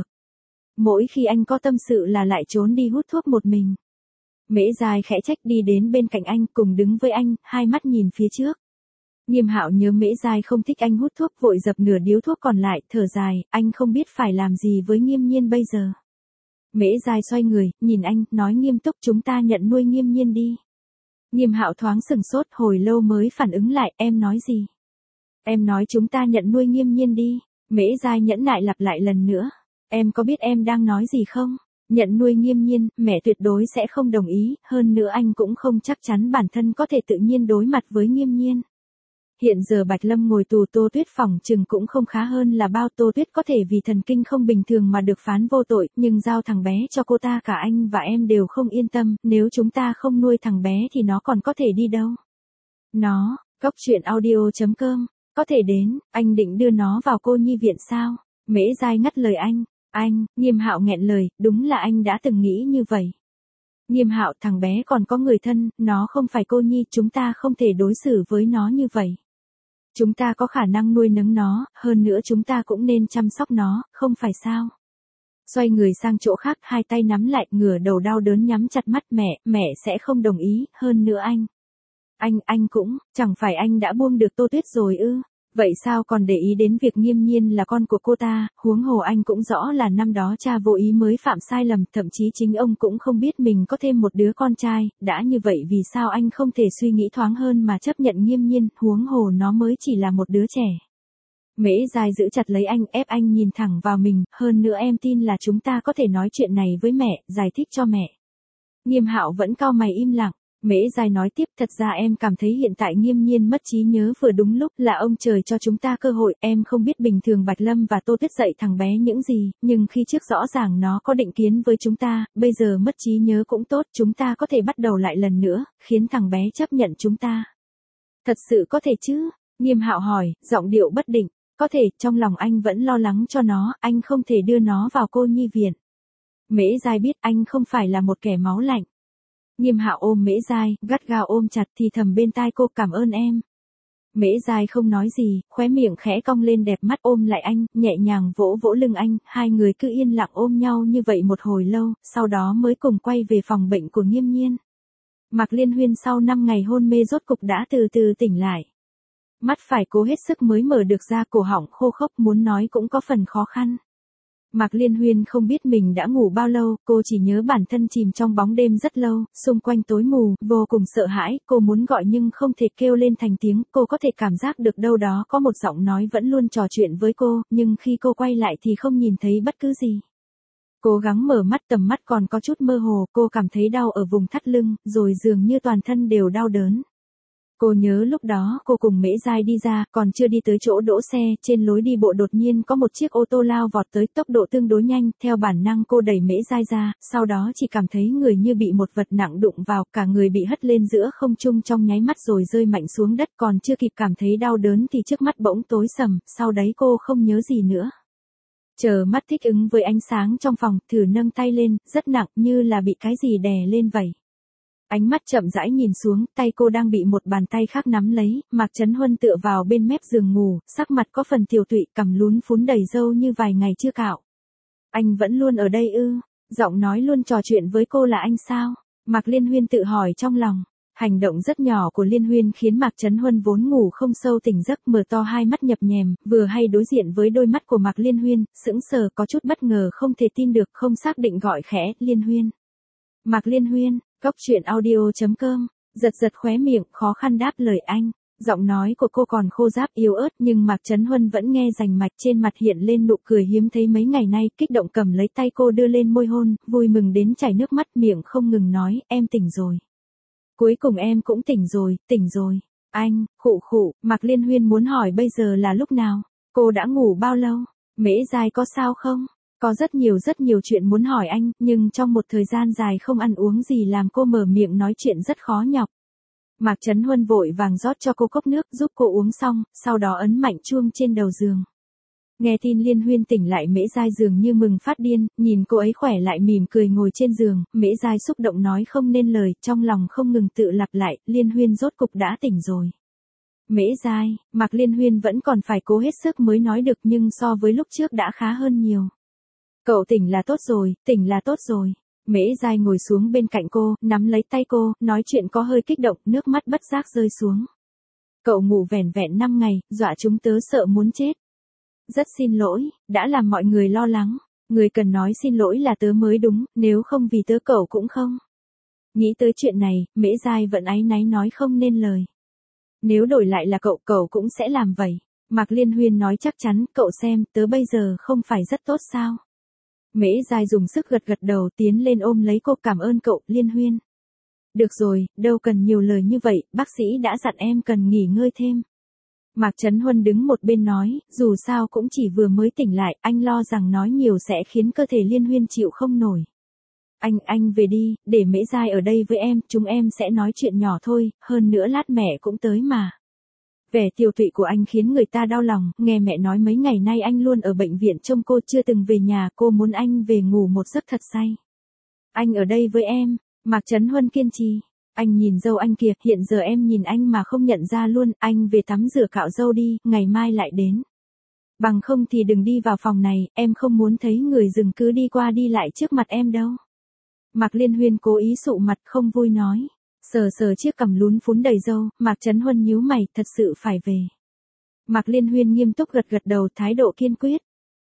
Mỗi khi anh có tâm sự là lại trốn đi hút thuốc một mình. Mễ Giai khẽ trách, đi đến bên cạnh anh, cùng đứng với anh, hai mắt nhìn phía trước. Nghiêm Hạo nhớ Mễ Giai không thích anh hút thuốc, vội dập nửa điếu thuốc còn lại, thở dài, anh không biết phải làm gì với Nghiêm Nhiên bây giờ. Mễ Giai xoay người, nhìn anh, nói nghiêm túc, chúng ta nhận nuôi Nghiêm Nhiên đi. Nghiêm Hạo thoáng sừng sốt, hồi lâu mới phản ứng lại, em nói gì? Em nói chúng ta nhận nuôi Nghiêm Nhiên đi. Mễ Giai nhẫn nại lặp lại lần nữa. Em có biết em đang nói gì không? Nhận nuôi Nghiêm Nhiên, mẹ tuyệt đối sẽ không đồng ý, hơn nữa anh cũng không chắc chắn bản thân có thể tự nhiên đối mặt với Nghiêm Nhiên. Hiện giờ Bạch Lâm ngồi tù, Tô Tuyết phỏng chừng cũng không khá hơn là bao. Tô Tuyết có thể vì thần kinh không bình thường mà được phán vô tội, nhưng giao thằng bé cho cô ta cả anh và em đều không yên tâm, nếu chúng ta không nuôi thằng bé thì nó còn có thể đi đâu. Nó, Cốc Truyện Audio.com, có thể đến, anh định đưa nó vào cô nhi viện sao? Mễ Giai ngắt lời anh. Nghiêm Hạo nghẹn lời, đúng là anh đã từng nghĩ như vậy. Nghiêm Hạo, thằng bé còn có người thân, nó không phải cô nhi, chúng ta không thể đối xử với nó như vậy. Chúng ta có khả năng nuôi nấng nó, hơn nữa chúng ta cũng nên chăm sóc nó, không phải sao? Xoay người sang chỗ khác, hai tay nắm lại, ngửa đầu đau đớn nhắm chặt mắt, mẹ sẽ không đồng ý, hơn nữa anh cũng, chẳng phải anh đã buông được Tô Tuyết rồi ư? Vậy sao còn để ý đến việc Nghiêm Nhiên là con của cô ta, huống hồ anh cũng rõ là năm đó cha vô ý mới phạm sai lầm, thậm chí chính ông cũng không biết mình có thêm một đứa con trai, đã như vậy vì sao anh không thể suy nghĩ thoáng hơn mà chấp nhận Nghiêm Nhiên, huống hồ nó mới chỉ là một đứa trẻ. Mễ Giai giữ chặt lấy anh, ép anh nhìn thẳng vào mình, hơn nữa em tin là chúng ta có thể nói chuyện này với mẹ, giải thích cho mẹ. Nghiêm Hạo vẫn cau mày im lặng. Mễ Giai nói tiếp, thật ra em cảm thấy hiện tại Nghiêm Nhiên mất trí nhớ vừa đúng lúc, là ông trời cho chúng ta cơ hội, em không biết bình thường Bạch Lâm và Tô Tuyết dạy thằng bé những gì, nhưng khi trước rõ ràng nó có định kiến với chúng ta, bây giờ mất trí nhớ cũng tốt, chúng ta có thể bắt đầu lại lần nữa, khiến thằng bé chấp nhận chúng ta. Thật sự có thể chứ? Nghiêm Hạo hỏi, giọng điệu bất định. Có thể, trong lòng anh vẫn lo lắng cho nó, anh không thể đưa nó vào cô nhi viện. Mễ Giai biết anh không phải là một kẻ máu lạnh. Nghiêm Hạo ôm Mễ Giai, gắt gao ôm chặt, thì thầm bên tai cô, cảm ơn em. Mễ Giai không nói gì, khóe miệng khẽ cong lên, đẹp mắt ôm lại anh, nhẹ nhàng vỗ vỗ lưng anh, hai người cứ yên lặng ôm nhau như vậy một hồi lâu, sau đó mới cùng quay về phòng bệnh của Nghiêm Nhiên. Mạc Liên Huyên sau 5 ngày hôn mê rốt cục đã từ từ tỉnh lại. Mắt phải cố hết sức mới mở được ra, cổ họng khô khốc, muốn nói cũng có phần khó khăn. Mạc Liên Huyên không biết mình đã ngủ bao lâu, cô chỉ nhớ bản thân chìm trong bóng đêm rất lâu, xung quanh tối mù, vô cùng sợ hãi, cô muốn gọi nhưng không thể kêu lên thành tiếng, cô có thể cảm giác được đâu đó có một giọng nói vẫn luôn trò chuyện với cô, nhưng khi cô quay lại thì không nhìn thấy bất cứ gì. Cố gắng mở mắt, tầm mắt còn có chút mơ hồ, cô cảm thấy đau ở vùng thắt lưng, rồi dường như toàn thân đều đau đớn. Cô nhớ lúc đó cô cùng Mễ Giai đi ra, còn chưa đi tới chỗ đỗ xe, trên lối đi bộ đột nhiên có một chiếc ô tô lao vọt tới, tốc độ tương đối nhanh, theo bản năng cô đẩy Mễ Giai ra, sau đó chỉ cảm thấy người như bị một vật nặng đụng vào, cả người bị hất lên giữa không trung trong nháy mắt rồi rơi mạnh xuống đất, còn chưa kịp cảm thấy đau đớn thì trước mắt bỗng tối sầm, sau đấy cô không nhớ gì nữa. Chờ mắt thích ứng với ánh sáng trong phòng, thử nâng tay lên, rất nặng như là bị cái gì đè lên vậy. Ánh mắt chậm rãi nhìn xuống, tay cô đang bị một bàn tay khác nắm lấy, Mạc Chấn Huân tựa vào bên mép giường ngủ, sắc mặt có phần tiều tụy, cằm lún phún đầy râu như vài ngày chưa cạo. Anh vẫn luôn ở đây ư? Giọng nói luôn trò chuyện với cô là anh sao? Mạc Liên Huyên tự hỏi trong lòng. Hành động rất nhỏ của Liên Huyên khiến Mạc Chấn Huân vốn ngủ không sâu tỉnh giấc, mở to hai mắt nhập nhèm, vừa hay đối diện với đôi mắt của Mạc Liên Huyên, sững sờ có chút bất ngờ không thể tin được, không xác định gọi khẽ, Liên Huyên. Mạc Liên Huyên, Cóc Truyện Audio.com, giật giật khóe miệng, khó khăn đáp lời anh. Giọng nói của cô còn khô ráp yếu ớt nhưng Mạc Chấn Huân vẫn nghe rành mạch, trên mặt hiện lên nụ cười hiếm thấy mấy ngày nay, kích động cầm lấy tay cô đưa lên môi hôn, vui mừng đến chảy nước mắt, miệng không ngừng nói, em tỉnh rồi. Cuối cùng em cũng tỉnh rồi. Anh, khụ khụ, Mạc Liên Huyên muốn hỏi bây giờ là lúc nào? Cô đã ngủ bao lâu? Mễ Giai có sao không? Có rất nhiều chuyện muốn hỏi anh, nhưng trong một thời gian dài không ăn uống gì làm cô mở miệng nói chuyện rất khó nhọc. Mạc Chấn Huân vội vàng rót cho cô cốc nước, giúp cô uống xong, sau đó ấn mạnh chuông trên đầu giường. Nghe tin Liên Huyên tỉnh lại, Mễ Giai dường như mừng phát điên, nhìn cô ấy khỏe lại mỉm cười ngồi trên giường, Mễ Giai xúc động nói không nên lời, trong lòng không ngừng tự lặp lại, Liên Huyên rốt cục đã tỉnh rồi. Mễ Giai, Mạc Liên Huyên vẫn còn phải cố hết sức mới nói được, nhưng so với lúc trước đã khá hơn nhiều. Cậu tỉnh là tốt rồi. Mễ Giai ngồi xuống bên cạnh cô, nắm lấy tay cô, nói chuyện có hơi kích động, nước mắt bất giác rơi xuống. Cậu ngủ vẻn vẹn 5 ngày, dọa chúng tớ sợ muốn chết. Rất xin lỗi, đã làm mọi người lo lắng. Người cần nói xin lỗi là tớ mới đúng, nếu không vì tớ cậu cũng không. Nghĩ tới chuyện này, Mễ Giai vẫn áy náy nói không nên lời. Nếu đổi lại là cậu cũng sẽ làm vậy. Mạc Liên Huyên nói chắc chắn, cậu xem, tớ bây giờ không phải rất tốt sao? Mễ Giai dùng sức gật đầu, tiến lên ôm lấy cô, cảm ơn cậu, Liên Huyên. Được rồi, đâu cần nhiều lời như vậy, bác sĩ đã dặn em cần nghỉ ngơi thêm. Mạc Chấn Huân đứng một bên nói, dù sao cũng chỉ vừa mới tỉnh lại, anh lo rằng nói nhiều sẽ khiến cơ thể Liên Huyên chịu không nổi. Anh về đi, để Mễ Giai ở đây với em, chúng em sẽ nói chuyện nhỏ thôi, hơn nữa lát mẹ cũng tới mà. Vẻ tiều tụy của anh khiến người ta đau lòng, nghe mẹ nói mấy ngày nay anh luôn ở bệnh viện trông cô chưa từng về nhà, cô muốn anh về ngủ một giấc thật say. Anh ở đây với em, Mạc Chấn Huân kiên trì. Anh nhìn dâu anh kìa, hiện giờ em nhìn anh mà không nhận ra luôn, anh về tắm rửa cạo dâu đi, ngày mai lại đến. Bằng không thì đừng đi vào phòng này, em không muốn thấy người rừng cứ đi qua đi lại trước mặt em đâu. Mạc Liên Huyên cố ý sụ mặt không vui nói. Sờ chiếc cằm lún phún đầy râu, Mạc Chấn Huân nhíu mày, thật sự phải về. Mạc Liên Huyên nghiêm túc gật đầu, thái độ kiên quyết.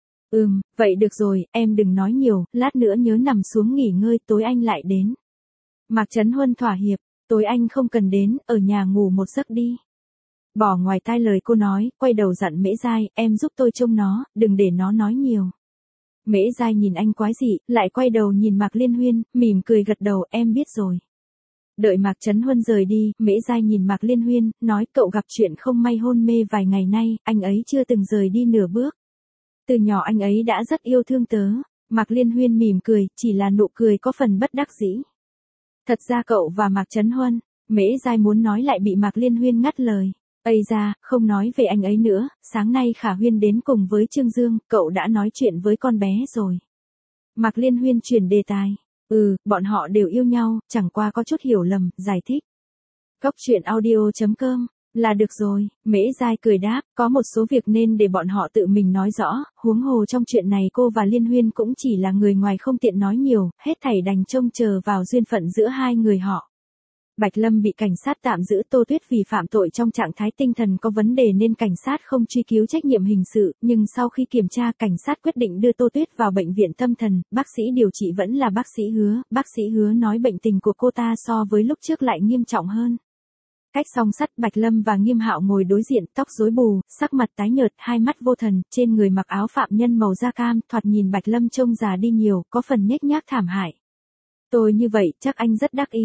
Vậy được rồi, em đừng nói nhiều, lát nữa nhớ nằm xuống nghỉ ngơi, tối anh lại đến. Mạc Chấn Huân thỏa hiệp, tối anh không cần đến, ở nhà ngủ một giấc đi. Bỏ ngoài tai lời cô nói, quay đầu dặn Mễ Giai, em giúp tôi trông nó, đừng để nó nói nhiều. Mễ Giai nhìn anh quái dị, lại quay đầu nhìn Mạc Liên Huyên, mỉm cười gật đầu, em biết rồi. Đợi Mạc Chấn Huân rời đi, Mễ Giai nhìn Mạc Liên Huyên, nói cậu gặp chuyện không may hôn mê vài ngày nay, anh ấy chưa từng rời đi nửa bước. Từ nhỏ anh ấy đã rất yêu thương tớ. Mạc Liên Huyên mỉm cười, chỉ là nụ cười có phần bất đắc dĩ. Thật ra cậu và Mạc Chấn Huân, Mễ Giai muốn nói lại bị Mạc Liên Huyên ngắt lời. Ây da, không nói về anh ấy nữa, sáng nay Khả Huyên đến cùng với Trương Dương, cậu đã nói chuyện với con bé rồi. Mạc Liên Huyên chuyển đề tài. Bọn họ đều yêu nhau, chẳng qua có chút hiểu lầm, giải thích. Cóc Truyện Audio.com, là được rồi, Mễ Giai cười đáp, có một số việc nên để bọn họ tự mình nói rõ, huống hồ trong chuyện này cô và Liên Huyên cũng chỉ là người ngoài không tiện nói nhiều, hết thảy đành trông chờ vào duyên phận giữa hai người họ. Bạch Lâm bị cảnh sát tạm giữ, Tô Tuyết vì phạm tội trong trạng thái tinh thần có vấn đề nên cảnh sát không truy cứu trách nhiệm hình sự, nhưng sau khi kiểm tra cảnh sát quyết định đưa Tô Tuyết vào bệnh viện tâm thần, bác sĩ điều trị vẫn là bác sĩ Hứa nói bệnh tình của cô ta so với lúc trước lại nghiêm trọng hơn. Cách song sắt, Bạch Lâm và Nghiêm Hạo ngồi đối diện, tóc rối bù, sắc mặt tái nhợt, hai mắt vô thần, trên người mặc áo phạm nhân màu da cam, thoạt nhìn Bạch Lâm trông già đi nhiều, có phần nhếch nhác thảm hại. Tôi như vậy, chắc anh rất đắc ý.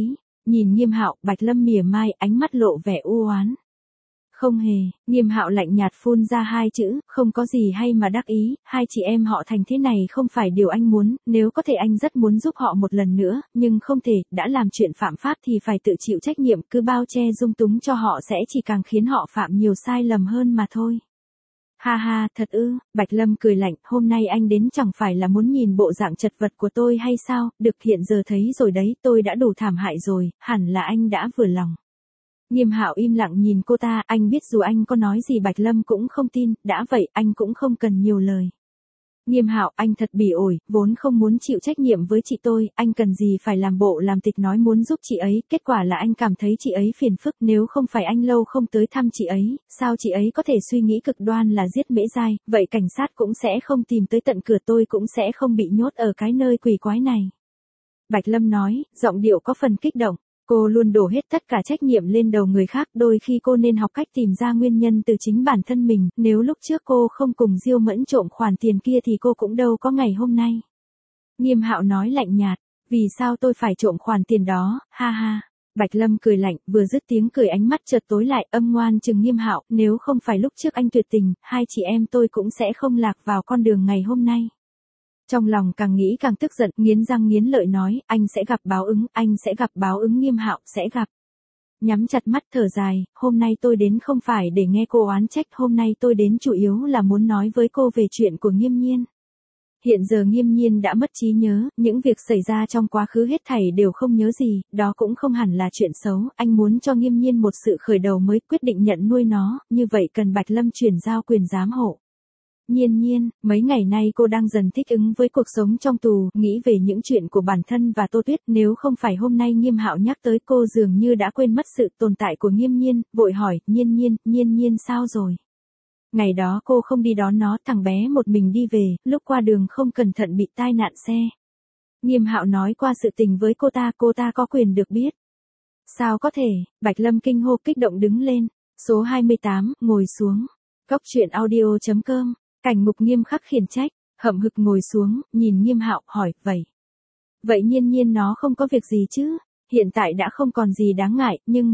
nhìn Nghiêm Hạo, Bạch Lâm mỉa mai, ánh mắt lộ vẻ u oán. Không hề, Nghiêm Hạo lạnh nhạt phun ra hai chữ, không có gì hay mà đắc ý, hai chị em họ thành thế này không phải điều anh muốn, nếu có thể anh rất muốn giúp họ một lần nữa, nhưng không thể, đã làm chuyện phạm pháp thì phải tự chịu trách nhiệm, cứ bao che dung túng cho họ sẽ chỉ càng khiến họ phạm nhiều sai lầm hơn mà thôi. Ha ha, thật ư, Bạch Lâm cười lạnh, hôm nay anh đến chẳng phải là muốn nhìn bộ dạng chật vật của tôi hay sao, được hiện giờ thấy rồi đấy, tôi đã đủ thảm hại rồi, hẳn là anh đã vừa lòng. Nghiêm Hạo im lặng nhìn cô ta, anh biết dù anh có nói gì Bạch Lâm cũng không tin, đã vậy anh cũng không cần nhiều lời. Nghiêm Hạo, anh thật bỉ ổi, vốn không muốn chịu trách nhiệm với chị tôi, anh cần gì phải làm bộ làm tịch nói muốn giúp chị ấy, kết quả là anh cảm thấy chị ấy phiền phức, nếu không phải anh lâu không tới thăm chị ấy, sao chị ấy có thể suy nghĩ cực đoan là giết Mễ Giai, vậy cảnh sát cũng sẽ không tìm tới tận cửa, tôi cũng sẽ không bị nhốt ở cái nơi quỷ quái này. Bạch Lâm nói, giọng điệu có phần kích động. Cô luôn đổ hết tất cả trách nhiệm lên đầu người khác, đôi khi cô nên học cách tìm ra nguyên nhân từ chính bản thân mình, nếu lúc trước cô không cùng Diêu Mẫn trộm khoản tiền kia thì cô cũng đâu có ngày hôm nay. Nghiêm Hạo nói lạnh nhạt, vì sao tôi phải trộm khoản tiền đó, ha ha. Bạch Lâm cười lạnh, vừa dứt tiếng cười ánh mắt chợt tối lại, âm ngoan trừng Nghiêm Hạo, nếu không phải lúc trước anh tuyệt tình, hai chị em tôi cũng sẽ không lạc vào con đường ngày hôm nay. Trong lòng càng nghĩ càng tức giận, nghiến răng nghiến lợi nói, anh sẽ gặp báo ứng, anh sẽ gặp báo ứng, Nghiêm Hạo sẽ gặp. Nhắm chặt mắt thở dài, hôm nay tôi đến không phải để nghe cô oán trách, hôm nay tôi đến chủ yếu là muốn nói với cô về chuyện của Nghiêm Nhiên. Hiện giờ Nghiêm Nhiên đã mất trí nhớ, những việc xảy ra trong quá khứ hết thảy đều không nhớ gì, đó cũng không hẳn là chuyện xấu, anh muốn cho Nghiêm Nhiên một sự khởi đầu mới, quyết định nhận nuôi nó, như vậy cần Bạch Lâm chuyển giao quyền giám hộ. Nhiên, mấy ngày nay cô đang dần thích ứng với cuộc sống trong tù, nghĩ về những chuyện của bản thân và Tô Tuyết, nếu không phải hôm nay Nghiêm Hạo nhắc tới cô dường như đã quên mất sự tồn tại của Nghiêm Nhiên, vội hỏi, Nhiên sao rồi? Ngày đó cô không đi đón nó, thằng bé một mình đi về, lúc qua đường không cẩn thận bị tai nạn xe. Nghiêm Hạo nói qua sự tình với cô ta có quyền được biết. Sao có thể, Bạch Lâm kinh hô kích động đứng lên, số 28, ngồi xuống. Góc truyện audio.com. Cảnh Ngục nghiêm khắc khiển trách, hậm hực ngồi xuống, nhìn Nghiêm Hạo, hỏi, Vậy nhiên nó không có việc gì chứ, hiện tại đã không còn gì đáng ngại, nhưng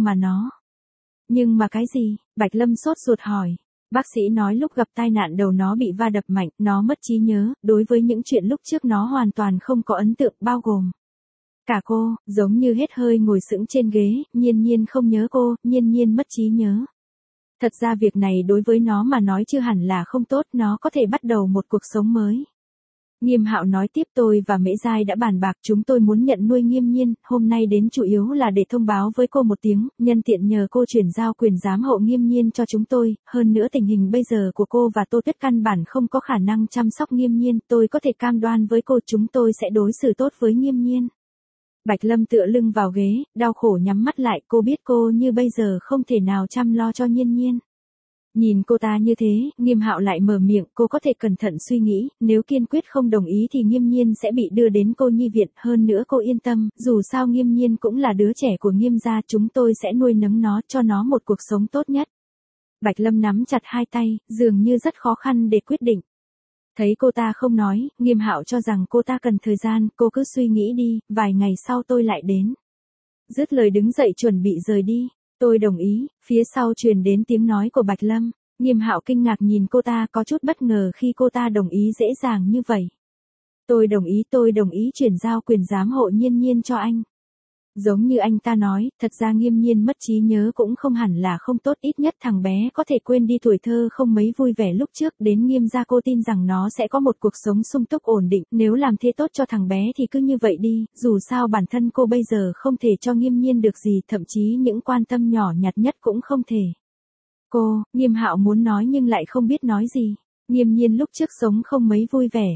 mà cái gì, Bạch Lâm sốt ruột hỏi. Bác sĩ nói lúc gặp tai nạn đầu nó bị va đập mạnh, nó mất trí nhớ, đối với những chuyện lúc trước nó hoàn toàn không có ấn tượng, bao gồm. Cả cô, giống như hết hơi ngồi sững trên ghế, nhiên không nhớ cô, nhiên mất trí nhớ. Thật ra việc này đối với nó mà nói chưa hẳn là không tốt, nó có thể bắt đầu một cuộc sống mới. Nghiêm Hạo nói tiếp, tôi và Mễ Giai đã bàn bạc, chúng tôi muốn nhận nuôi Nghiêm Nhiên, hôm nay đến chủ yếu là để thông báo với cô một tiếng, nhân tiện nhờ cô chuyển giao quyền giám hộ Nghiêm Nhiên cho chúng tôi, hơn nữa tình hình bây giờ của cô và Tô Tuyết căn bản không có khả năng chăm sóc Nghiêm Nhiên, tôi có thể cam đoan với cô chúng tôi sẽ đối xử tốt với Nghiêm Nhiên. Bạch Lâm tựa lưng vào ghế, đau khổ nhắm mắt lại, cô biết cô như bây giờ không thể nào chăm lo cho Nhiên. Nhìn cô ta như thế, Nghiêm Hạo lại mở miệng, cô có thể cẩn thận suy nghĩ, nếu kiên quyết không đồng ý thì Nghiêm Nhiên sẽ bị đưa đến cô nhi viện, hơn nữa cô yên tâm, dù sao Nghiêm Nhiên cũng là đứa trẻ của Nghiêm gia, chúng tôi sẽ nuôi nấng nó, cho nó một cuộc sống tốt nhất. Bạch Lâm nắm chặt hai tay, dường như rất khó khăn để quyết định. Thấy cô ta không nói, Nghiêm Hạo cho rằng cô ta cần thời gian, cô cứ suy nghĩ đi, vài ngày sau tôi lại đến. Dứt lời đứng dậy chuẩn bị rời đi. Tôi đồng ý, phía sau truyền đến tiếng nói của Bạch Lâm. Nghiêm Hạo kinh ngạc nhìn cô ta, có chút bất ngờ khi cô ta đồng ý dễ dàng như vậy. Tôi đồng ý chuyển giao quyền giám hộ Nhiên cho anh. Giống như anh ta nói, thật ra Nghiêm Nhiên mất trí nhớ cũng không hẳn là không tốt, ít nhất thằng bé có thể quên đi tuổi thơ không mấy vui vẻ lúc trước, đến Nghiêm gia cô tin rằng nó sẽ có một cuộc sống sung túc ổn định, nếu làm thế tốt cho thằng bé thì cứ như vậy đi, dù sao bản thân cô bây giờ không thể cho Nghiêm Nhiên được gì, thậm chí những quan tâm nhỏ nhặt nhất cũng không thể. Nghiêm Hạo muốn nói nhưng lại không biết nói gì. Nghiêm Nhiên lúc trước sống không mấy vui vẻ,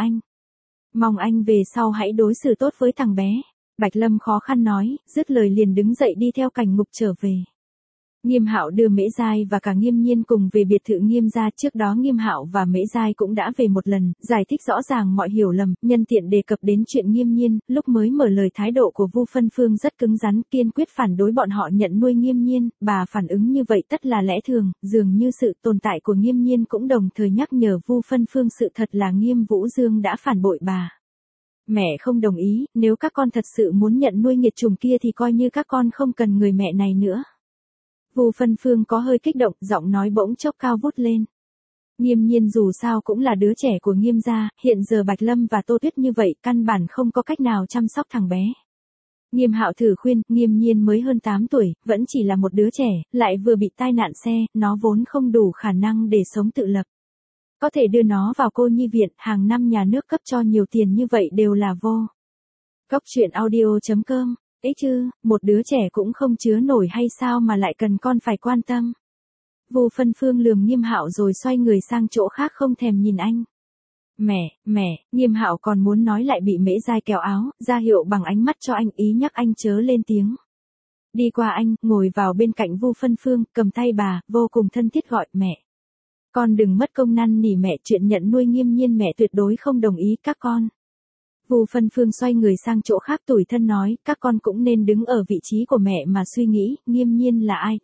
mong anh về sau hãy đối xử tốt với thằng bé. Bạch Lâm khó khăn nói, dứt lời liền đứng dậy đi theo Cảnh Ngục trở về. Nghiêm Hạo đưa Mễ Giai và cả Nghiêm Nhiên cùng về biệt thự Nghiêm gia, trước đó Nghiêm Hạo và Mễ Giai cũng đã về một lần, giải thích rõ ràng mọi hiểu lầm, nhân tiện đề cập đến chuyện Nghiêm Nhiên, lúc mới mở lời thái độ của Vu Phân Phương rất cứng rắn, kiên quyết phản đối bọn họ nhận nuôi Nghiêm Nhiên, bà phản ứng như vậy tất là lẽ thường, dường như sự tồn tại của Nghiêm Nhiên cũng đồng thời nhắc nhở Vu Phân Phương sự thật là Nghiêm Vũ Dương đã phản bội bà. Mẹ không đồng ý, nếu các con thật sự muốn nhận nuôi nghiệt chủng kia thì coi như các con không cần người mẹ này nữa. Vu Phân Phương có hơi kích động, giọng nói bỗng chốc cao vút lên. Nghiêm Nhiên dù sao cũng là đứa trẻ của Nghiêm gia, hiện giờ Bạch Lâm và Tô Tuyết như vậy, căn bản không có cách nào chăm sóc thằng bé. Nghiêm Hạo thử khuyên, Nghiêm Nhiên mới hơn 8 tuổi, vẫn chỉ là một đứa trẻ, lại vừa bị tai nạn xe, nó vốn không đủ khả năng để sống tự lập. Có thể đưa nó vào cô nhi viện, hàng năm nhà nước cấp cho nhiều tiền như vậy đều là vô. Cóc truyện audio.com, ấy chứ, một đứa trẻ cũng không chứa nổi hay sao mà lại cần con phải quan tâm. Vu Phân Phương lườm Nghiêm Hạo rồi xoay người sang chỗ khác không thèm nhìn anh. Mẹ, Nghiêm Hạo còn muốn nói lại bị Mễ Giai kéo áo, ra hiệu bằng ánh mắt cho anh, ý nhắc anh chớ lên tiếng. Đi qua anh, ngồi vào bên cạnh Vu Phân Phương, cầm tay bà, vô cùng thân thiết gọi mẹ. Con đừng mất công năn nỉ mẹ, chuyện nhận nuôi Nghiêm Nhiên mẹ tuyệt đối không đồng ý các con. Vu Phân Phương xoay người sang chỗ khác tủi thân nói, các con cũng nên đứng ở vị trí của mẹ mà suy nghĩ, Nghiêm Nhiên là ai,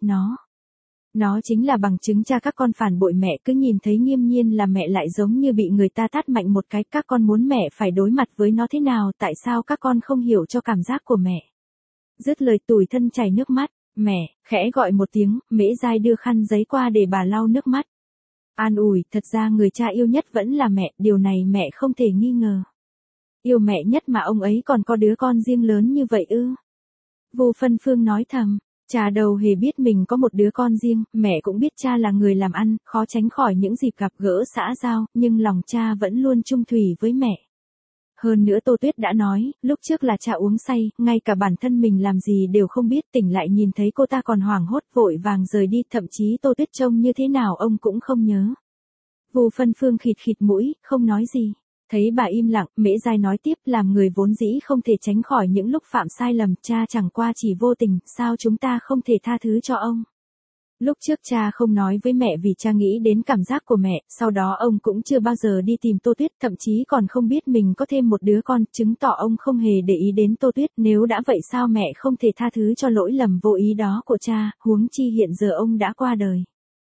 Nó chính là bằng chứng cha các con phản bội mẹ, cứ nhìn thấy Nghiêm Nhiên là mẹ lại giống như bị người ta tát mạnh một cái, các con muốn mẹ phải đối mặt với nó thế nào, tại sao các con không hiểu cho cảm giác của mẹ. Dứt lời tủi thân chảy nước mắt, mẹ, khẽ gọi một tiếng, Mễ Giai đưa khăn giấy qua để bà lau nước mắt. An ủi, thật ra người cha yêu nhất vẫn là mẹ, điều này mẹ không thể nghi ngờ. Yêu mẹ nhất mà ông ấy còn có đứa con riêng lớn như vậy ư? Vu Phân Phương nói thầm. Cha đâu hề biết mình có một đứa con riêng, mẹ cũng biết cha là người làm ăn, khó tránh khỏi những dịp gặp gỡ xã giao, nhưng lòng cha vẫn luôn chung thủy với mẹ. Hơn nữa Tô Tuyết đã nói, lúc trước là cha uống say, ngay cả bản thân mình làm gì đều không biết, tỉnh lại nhìn thấy cô ta còn hoảng hốt vội vàng rời đi, thậm chí Tô Tuyết trông như thế nào ông cũng không nhớ. Vu Phân Phương khịt khịt mũi, không nói gì. Thấy bà im lặng, Mễ Giai nói tiếp, làm người vốn dĩ không thể tránh khỏi những lúc phạm sai lầm, cha chẳng qua chỉ vô tình, sao chúng ta không thể tha thứ cho ông. Lúc trước cha không nói với mẹ vì cha nghĩ đến cảm giác của mẹ, sau đó ông cũng chưa bao giờ đi tìm Tô Tuyết, thậm chí còn không biết mình có thêm một đứa con, chứng tỏ ông không hề để ý đến Tô Tuyết, nếu đã vậy sao mẹ không thể tha thứ cho lỗi lầm vô ý đó của cha, huống chi hiện giờ ông đã qua đời.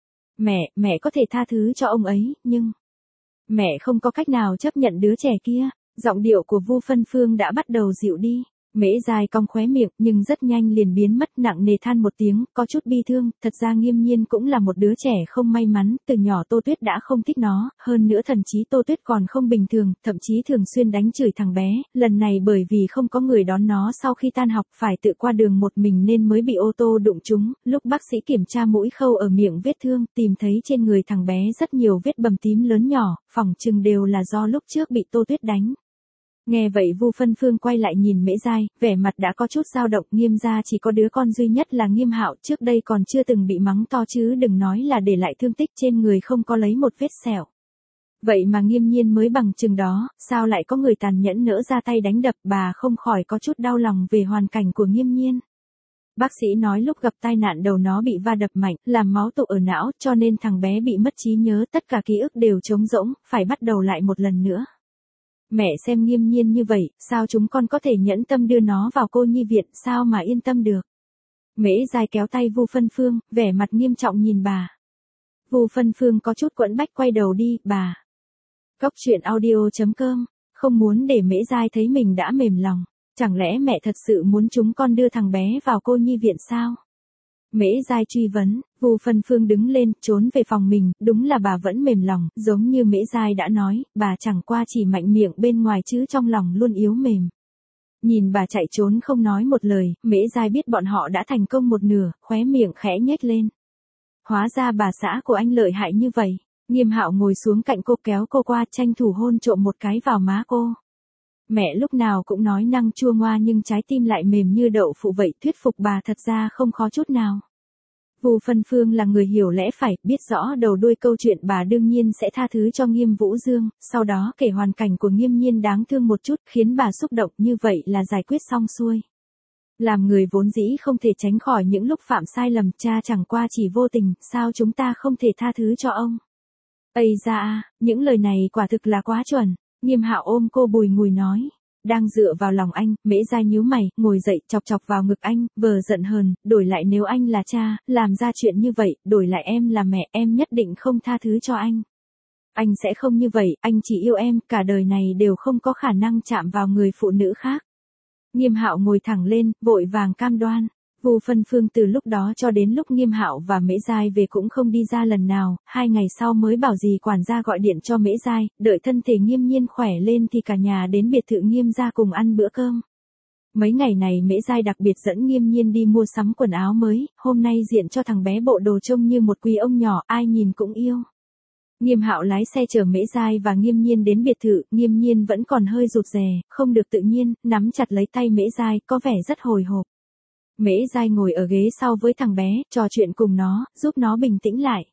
Mẹ có thể tha thứ cho ông ấy, nhưng mẹ không có cách nào chấp nhận đứa trẻ kia. Giọng điệu của Vu Phân Phương đã bắt đầu dịu đi. Mễ Giai cong khóe miệng, nhưng rất nhanh liền biến mất, nặng nề than một tiếng, có chút bi thương, thật ra Nghiêm Nhiên cũng là một đứa trẻ không may mắn, từ nhỏ Tô Tuyết đã không thích nó, hơn nữa thần chí Tô Tuyết còn không bình thường, thậm chí thường xuyên đánh chửi thằng bé, lần này bởi vì không có người đón nó sau khi tan học phải tự qua đường một mình nên mới bị ô tô đụng trúng, lúc bác sĩ kiểm tra mũi khâu ở miệng vết thương, tìm thấy trên người thằng bé rất nhiều vết bầm tím lớn nhỏ, phỏng chừng đều là do lúc trước bị Tô Tuyết đánh. Nghe vậy Vu Phân Phương quay lại nhìn Mễ Giai, vẻ mặt đã có chút dao động, Nghiêm gia chỉ có đứa con duy nhất là Nghiêm Hạo, trước đây còn chưa từng bị mắng to chứ đừng nói là để lại thương tích, trên người không có lấy một vết sẹo. Vậy mà Nghiêm Nhiên mới bằng chừng đó, sao lại có người tàn nhẫn nỡ ra tay đánh đập, bà không khỏi có chút đau lòng về hoàn cảnh của Nghiêm Nhiên. Bác sĩ nói lúc gặp tai nạn đầu nó bị va đập mạnh, làm máu tụ ở não, cho nên thằng bé bị mất trí nhớ, tất cả ký ức đều trống rỗng, phải bắt đầu lại một lần nữa. Mẹ xem Nghiêm Nhiên như vậy, sao chúng con có thể nhẫn tâm đưa nó vào cô nhi viện, sao mà yên tâm được. Mễ Giai kéo tay Vu Phân Phương, vẻ mặt nghiêm trọng nhìn bà. Vu Phân Phương có chút quẫn bách quay đầu đi, bà. Cóc truyện audio.com, không muốn để Mễ Giai thấy mình đã mềm lòng. Chẳng lẽ mẹ thật sự muốn chúng con đưa thằng bé vào cô nhi viện sao? Mễ Giai truy vấn, Vu Phân Phương đứng lên, trốn về phòng mình, đúng là bà vẫn mềm lòng, giống như Mễ Giai đã nói, bà chẳng qua chỉ mạnh miệng bên ngoài chứ trong lòng luôn yếu mềm. Nhìn bà chạy trốn không nói một lời, Mễ Giai biết bọn họ đã thành công một nửa, khóe miệng khẽ nhếch lên. Hóa ra bà xã của anh lợi hại như vậy. Nghiêm Hạo ngồi xuống cạnh cô kéo cô qua, tranh thủ hôn trộm một cái vào má cô. Mẹ lúc nào cũng nói năng chua ngoa nhưng trái tim lại mềm như đậu phụ vậy, thuyết phục bà thật ra không khó chút nào. Vu Phân Phương là người hiểu lẽ phải, biết rõ đầu đuôi câu chuyện, bà đương nhiên sẽ tha thứ cho Nghiêm Vũ Dương, sau đó kể hoàn cảnh của Nghiêm Nhiên đáng thương một chút, khiến bà xúc động, như vậy là giải quyết xong xuôi. Làm người vốn dĩ không thể tránh khỏi những lúc phạm sai lầm, cha chẳng qua chỉ vô tình, sao chúng ta không thể tha thứ cho ông. Ây da, những lời này quả thực là quá chuẩn. Nghiêm Hạo ôm cô bùi ngùi nói. Đang dựa vào lòng anh, Mễ Giai nhíu mày, ngồi dậy, chọc chọc vào ngực anh, vờ giận hờn, đổi lại nếu anh là cha, làm ra chuyện như vậy, đổi lại em là mẹ, em nhất định không tha thứ cho anh. Anh sẽ không như vậy, anh chỉ yêu em, cả đời này đều không có khả năng chạm vào người phụ nữ khác. Nghiêm Hạo ngồi thẳng lên, vội vàng cam đoan. Vu Phân Phương từ lúc đó cho đến lúc Nghiêm Hạo và Mễ Giai về cũng không đi ra lần nào, 2 ngày sau mới bảo dì quản gia gọi điện cho Mễ Giai, đợi thân thể Nghiêm Nhiên khỏe lên thì cả nhà đến biệt thự Nghiêm gia cùng ăn bữa cơm. Mấy ngày này Mễ Giai đặc biệt dẫn Nghiêm Nhiên đi mua sắm quần áo mới, hôm nay diện cho thằng bé bộ đồ trông như một quý ông nhỏ, ai nhìn cũng yêu. Nghiêm Hạo lái xe chở Mễ Giai và Nghiêm Nhiên đến biệt thự, Nghiêm Nhiên vẫn còn hơi rụt rè, không được tự nhiên, nắm chặt lấy tay Mễ Giai, có vẻ rất hồi hộp. Mễ Giai ngồi ở ghế sau với thằng bé, trò chuyện cùng nó, giúp nó bình tĩnh lại.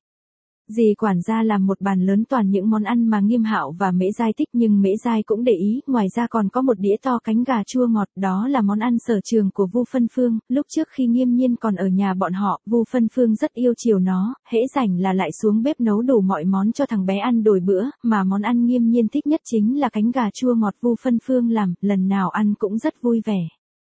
Dì quản gia làm một bàn lớn toàn những món ăn mà Nghiêm Hạo và Mễ Giai thích nhưng Mễ Giai cũng để ý, ngoài ra còn có một đĩa to cánh gà chua ngọt, đó là món ăn sở trường của Vu Phân Phương, lúc trước khi Nghiêm Nhiên còn ở nhà bọn họ, Vu Phân Phương rất yêu chiều nó, hễ rảnh là lại xuống bếp nấu đủ mọi món cho thằng bé ăn đổi bữa, mà món ăn Nghiêm Nhiên thích nhất chính là cánh gà chua ngọt Vu Phân Phương làm, lần nào ăn cũng rất vui vẻ.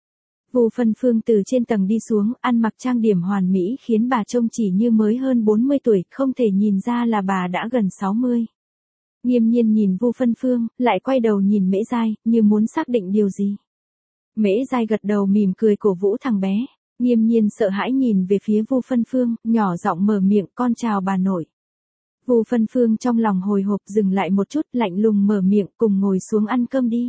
Vu Phân Phương từ trên tầng đi xuống, ăn mặc trang điểm hoàn mỹ khiến bà trông chỉ như mới hơn 40 tuổi, không thể nhìn ra là bà đã gần 60. Nghiêm Nhiên nhìn Vu Phân Phương, lại quay đầu nhìn Mễ Giai, như muốn xác định điều gì. Mễ Giai gật đầu mỉm cười cổ vũ thằng bé. Nghiêm Nhiên sợ hãi nhìn về phía Vu Phân Phương, nhỏ giọng mở miệng, con chào bà nội. Vu Phân Phương trong lòng hồi hộp dừng lại một chút, lạnh lùng mở miệng, cùng ngồi xuống ăn cơm đi.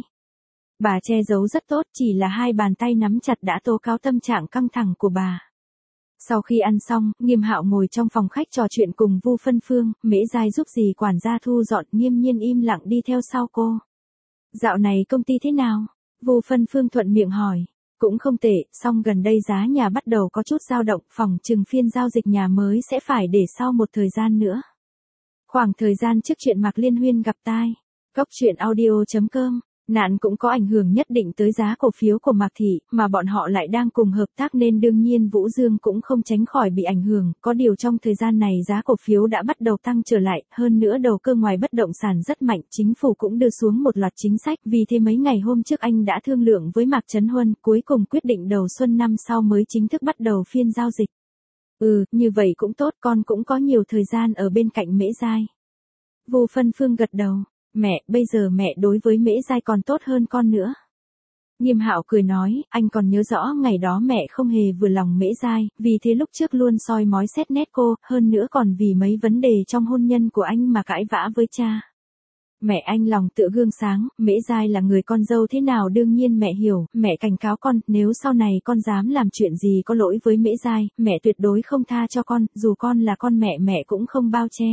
Bà che giấu rất tốt, chỉ là 2 bàn tay nắm chặt đã tố cáo tâm trạng căng thẳng của bà. Sau khi ăn xong, Nghiêm Hạo ngồi trong phòng khách trò chuyện cùng Vu Phân Phương, Mễ Giai giúp dì quản gia thu dọn, Nghiêm Nhiên im lặng đi theo sau cô. Dạo này công ty thế nào? Vu Phân Phương thuận miệng hỏi. Cũng không tệ, song gần đây giá nhà bắt đầu có chút dao động, phòng trừng phiên giao dịch nhà mới sẽ phải để sau một thời gian nữa. Khoảng thời gian trước chuyện Mạc Liên Huyên gặp tai. Góc chuyện audio.com. Nạn cũng có ảnh hưởng nhất định tới giá cổ phiếu của Mạc Thị, mà bọn họ lại đang cùng hợp tác nên đương nhiên Vũ Dương cũng không tránh khỏi bị ảnh hưởng, có điều trong thời gian này giá cổ phiếu đã bắt đầu tăng trở lại, hơn nữa đầu cơ ngoài bất động sản rất mạnh, chính phủ cũng đưa xuống một loạt chính sách, vì thế mấy ngày hôm trước anh đã thương lượng với Mạc Trấn Huân, cuối cùng quyết định đầu xuân năm sau mới chính thức bắt đầu phiên giao dịch. Như vậy cũng tốt, con cũng có nhiều thời gian ở bên cạnh Mễ Giai. Vu Phân Phương gật đầu. Mẹ, bây giờ mẹ đối với Mễ Giai còn tốt hơn con nữa. Nghiêm Hạo cười nói, anh còn nhớ rõ ngày đó mẹ không hề vừa lòng Mễ Giai, vì thế lúc trước luôn soi mói xét nét cô, hơn nữa còn vì mấy vấn đề trong hôn nhân của anh mà cãi vã với cha. Mẹ anh lòng tựa gương sáng, Mễ Giai là người con dâu thế nào đương nhiên mẹ hiểu, mẹ cảnh cáo con, nếu sau này con dám làm chuyện gì có lỗi với Mễ Giai, mẹ tuyệt đối không tha cho con, dù con là con mẹ cũng không bao che.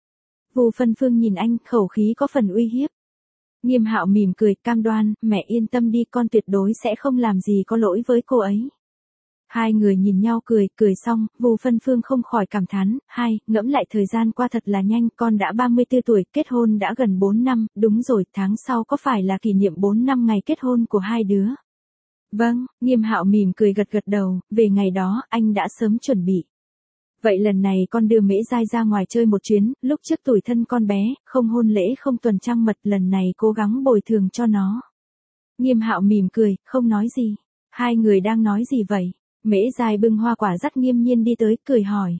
Vu Phân Phương nhìn anh, khẩu khí có phần uy hiếp. Nghiêm Hạo mỉm cười, cam đoan, mẹ yên tâm đi, con tuyệt đối sẽ không làm gì có lỗi với cô ấy. Hai người nhìn nhau cười xong, Vu Phân Phương không khỏi cảm thán, ngẫm lại thời gian qua thật là nhanh, con đã 34 tuổi, kết hôn đã gần 4 năm, đúng rồi, tháng sau có phải là kỷ niệm 4 năm ngày kết hôn của hai đứa? Vâng, Nghiêm Hạo mỉm cười gật đầu, về ngày đó, anh đã sớm chuẩn bị. Vậy lần này con đưa Mễ Giai ra ngoài chơi một chuyến, lúc trước tủi thân con bé, không hôn lễ không tuần trăng mật, lần này cố gắng bồi thường cho nó. Nghiêm Hạo mỉm cười, không nói gì. Hai người đang nói gì vậy? Mễ Giai bưng hoa quả dắt Nghiêm Nhiên đi tới, cười hỏi.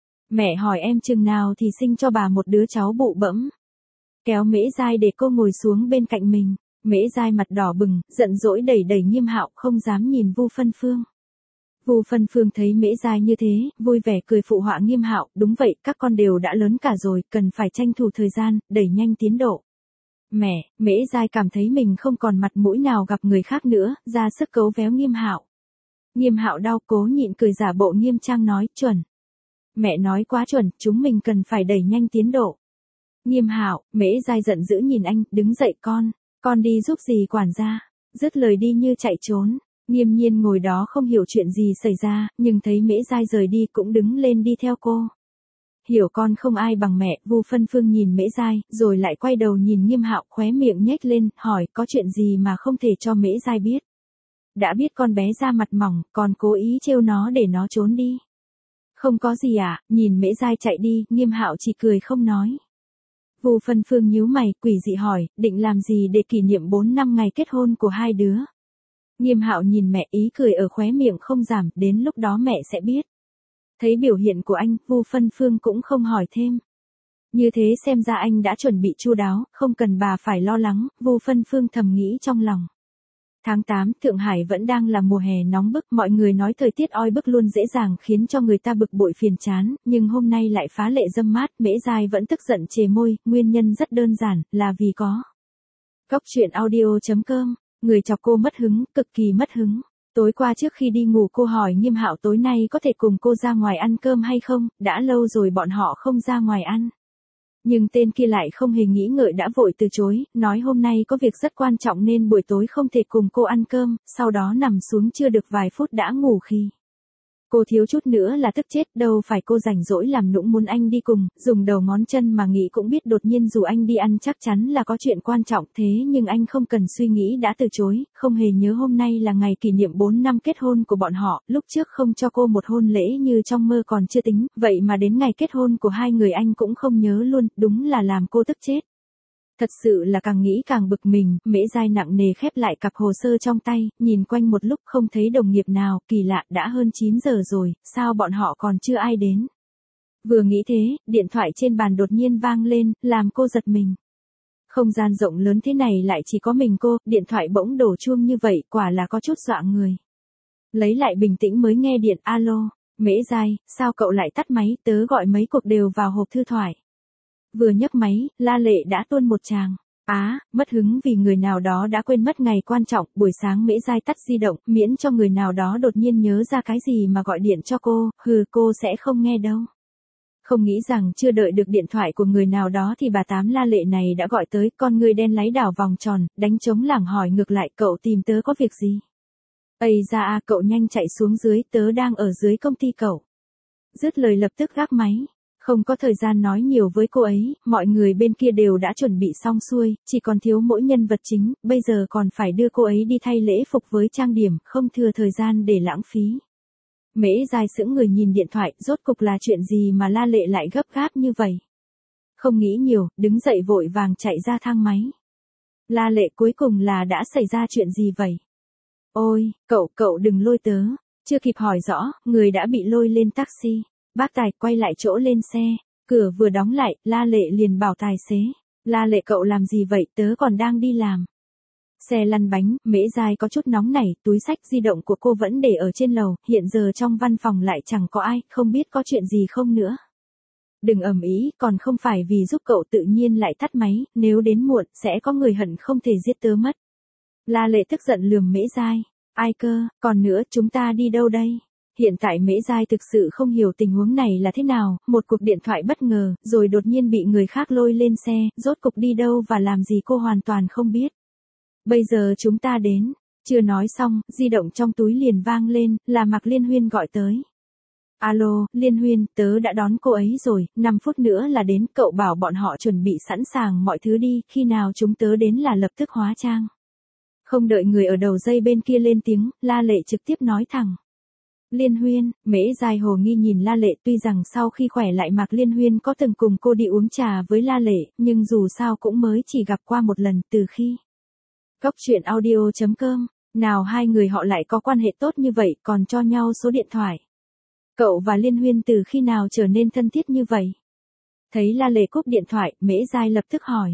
Mẹ hỏi em chừng nào thì sinh cho bà một đứa cháu bụ bẫm. Kéo Mễ Giai để cô ngồi xuống bên cạnh mình. Mễ Giai mặt đỏ bừng, giận dỗi đẩy Nghiêm Hạo, không dám nhìn Vu Phân Phương. Vu Phân Phương thấy Mễ Giai như thế, vui vẻ cười phụ họa Nghiêm Hạo, đúng vậy, các con đều đã lớn cả rồi, cần phải tranh thủ thời gian, đẩy nhanh tiến độ. Mẹ, Mễ Giai cảm thấy mình không còn mặt mũi nào gặp người khác nữa, ra sức cấu véo Nghiêm Hạo. Nghiêm Hạo đau cố nhịn cười giả bộ nghiêm trang nói, chuẩn. Mẹ nói quá chuẩn, chúng mình cần phải đẩy nhanh tiến độ. Nghiêm Hạo, Mễ Giai giận dữ nhìn anh, đứng dậy con đi giúp dì quản gia. Dứt lời đi như chạy trốn. Nghiêm Nhiên ngồi đó không hiểu chuyện gì xảy ra, nhưng thấy Mễ Giai rời đi cũng đứng lên đi theo cô. Hiểu con không ai bằng mẹ, Vu Phân Phương nhìn Mễ Giai, rồi lại quay đầu nhìn Nghiêm Hạo, khóe miệng nhếch lên, hỏi, có chuyện gì mà không thể cho Mễ Giai biết? Đã biết con bé da mặt mỏng, còn cố ý trêu nó để nó trốn đi. Không có gì à, nhìn Mễ Giai chạy đi, Nghiêm Hạo chỉ cười không nói. Vu Phân Phương nhíu mày, quỷ dị hỏi, định làm gì để kỷ niệm 4 năm ngày kết hôn của hai đứa? Nghiêm Hạo nhìn mẹ, ý cười ở khóe miệng không giảm, đến lúc đó mẹ sẽ biết. Thấy biểu hiện của anh, Vu Phân Phương cũng không hỏi thêm. Như thế xem ra anh đã chuẩn bị chu đáo, không cần bà phải lo lắng, Vu Phân Phương thầm nghĩ trong lòng. Tháng 8, Thượng Hải vẫn đang là mùa hè nóng bức, mọi người nói thời tiết oi bức luôn dễ dàng khiến cho người ta bực bội phiền chán, nhưng hôm nay lại phá lệ râm mát, Mễ Giai vẫn tức giận chề môi, nguyên nhân rất đơn giản, là vì có. Cóc truyện audio.com, người chọc cô mất hứng, cực kỳ mất hứng. Tối qua trước khi đi ngủ cô hỏi Nghiêm Hạo tối nay có thể cùng cô ra ngoài ăn cơm hay không, đã lâu rồi bọn họ không ra ngoài ăn. Nhưng tên kia lại không hề nghĩ ngợi đã vội từ chối, nói hôm nay có việc rất quan trọng nên buổi tối không thể cùng cô ăn cơm, sau đó nằm xuống chưa được vài phút đã ngủ khi. Cô thiếu chút nữa là tức chết, đâu phải cô rảnh rỗi làm nũng muốn anh đi cùng, dùng đầu ngón chân mà nghĩ cũng biết đột nhiên dù anh đi ăn chắc chắn là có chuyện quan trọng thế nhưng anh không cần suy nghĩ đã từ chối, không hề nhớ hôm nay là ngày kỷ niệm 4 năm kết hôn của bọn họ, lúc trước không cho cô một hôn lễ như trong mơ còn chưa tính, vậy mà đến ngày kết hôn của hai người anh cũng không nhớ luôn, đúng là làm cô tức chết. Thật sự là càng nghĩ càng bực mình, Mễ Giai nặng nề khép lại cặp hồ sơ trong tay, nhìn quanh một lúc không thấy đồng nghiệp nào, kỳ lạ đã hơn 9 giờ rồi, sao bọn họ còn chưa ai đến. Vừa nghĩ thế, điện thoại trên bàn đột nhiên vang lên, làm cô giật mình. Không gian rộng lớn thế này lại chỉ có mình cô, điện thoại bỗng đổ chuông như vậy, quả là có chút dọa người. Lấy lại bình tĩnh mới nghe điện, alo, Mễ Giai, sao cậu lại tắt máy, tớ gọi mấy cuộc đều vào hộp thư thoại. Vừa nhấc máy, La Lệ đã tuôn một tràng. Mất hứng vì người nào đó đã quên mất ngày quan trọng, buổi sáng Mễ Giai tắt di động, miễn cho người nào đó đột nhiên nhớ ra cái gì mà gọi điện cho cô, cô sẽ không nghe đâu. Không nghĩ rằng chưa đợi được điện thoại của người nào đó thì bà Tám La Lệ này đã gọi tới, con người đen láy đảo vòng tròn, đánh trống lảng hỏi ngược lại cậu tìm tớ có việc gì. Ây ra cậu nhanh chạy xuống dưới, tớ đang ở dưới công ty cậu. Dứt lời lập tức gác máy. Không có thời gian nói nhiều với cô ấy, mọi người bên kia đều đã chuẩn bị xong xuôi, chỉ còn thiếu mỗi nhân vật chính, bây giờ còn phải đưa cô ấy đi thay lễ phục với trang điểm, không thừa thời gian để lãng phí. Mễ Giai sững người nhìn điện thoại, rốt cục là chuyện gì mà La Lệ lại gấp gáp như vậy. Không nghĩ nhiều, đứng dậy vội vàng chạy ra thang máy. La Lệ cuối cùng là đã xảy ra chuyện gì vậy? Ôi, cậu đừng lôi tớ, chưa kịp hỏi rõ, người đã bị lôi lên taxi. Bác tài quay lại chỗ lên xe, cửa vừa đóng lại, La Lệ liền bảo tài xế. La Lệ cậu làm gì vậy, tớ còn đang đi làm. Xe lăn bánh, Mễ Giai có chút nóng nảy, túi xách di động của cô vẫn để ở trên lầu, hiện giờ trong văn phòng lại chẳng có ai, không biết có chuyện gì không nữa. Đừng ầm ĩ, còn không phải vì giúp cậu tự nhiên lại tắt máy, nếu đến muộn, sẽ có người hận không thể giết tớ mất. La Lệ tức giận lườm Mễ Giai, ai cơ, còn nữa chúng ta đi đâu đây? Hiện tại Mễ Giai thực sự không hiểu tình huống này là thế nào, một cuộc điện thoại bất ngờ, rồi đột nhiên bị người khác lôi lên xe, rốt cục đi đâu và làm gì cô hoàn toàn không biết. Bây giờ chúng ta đến, chưa nói xong, di động trong túi liền vang lên, là Mạc Liên Huyên gọi tới. Alo, Liên Huyên, tớ đã đón cô ấy rồi, 5 phút nữa là đến, cậu bảo bọn họ chuẩn bị sẵn sàng mọi thứ đi, khi nào chúng tớ đến là lập tức hóa trang. Không đợi người ở đầu dây bên kia lên tiếng, La Lệ trực tiếp nói thẳng. Liên Huyên, Mễ Giai hồ nghi nhìn La Lệ, tuy rằng sau khi khỏe lại Mạc Liên Huyên có từng cùng cô đi uống trà với La Lệ, nhưng dù sao cũng mới chỉ gặp qua một lần từ khi. Cóc truyện audio.com, nào hai người họ lại có quan hệ tốt như vậy còn cho nhau số điện thoại. Cậu và Liên Huyên từ khi nào trở nên thân thiết như vậy? Thấy La Lệ cúp điện thoại, Mễ Giai lập tức hỏi.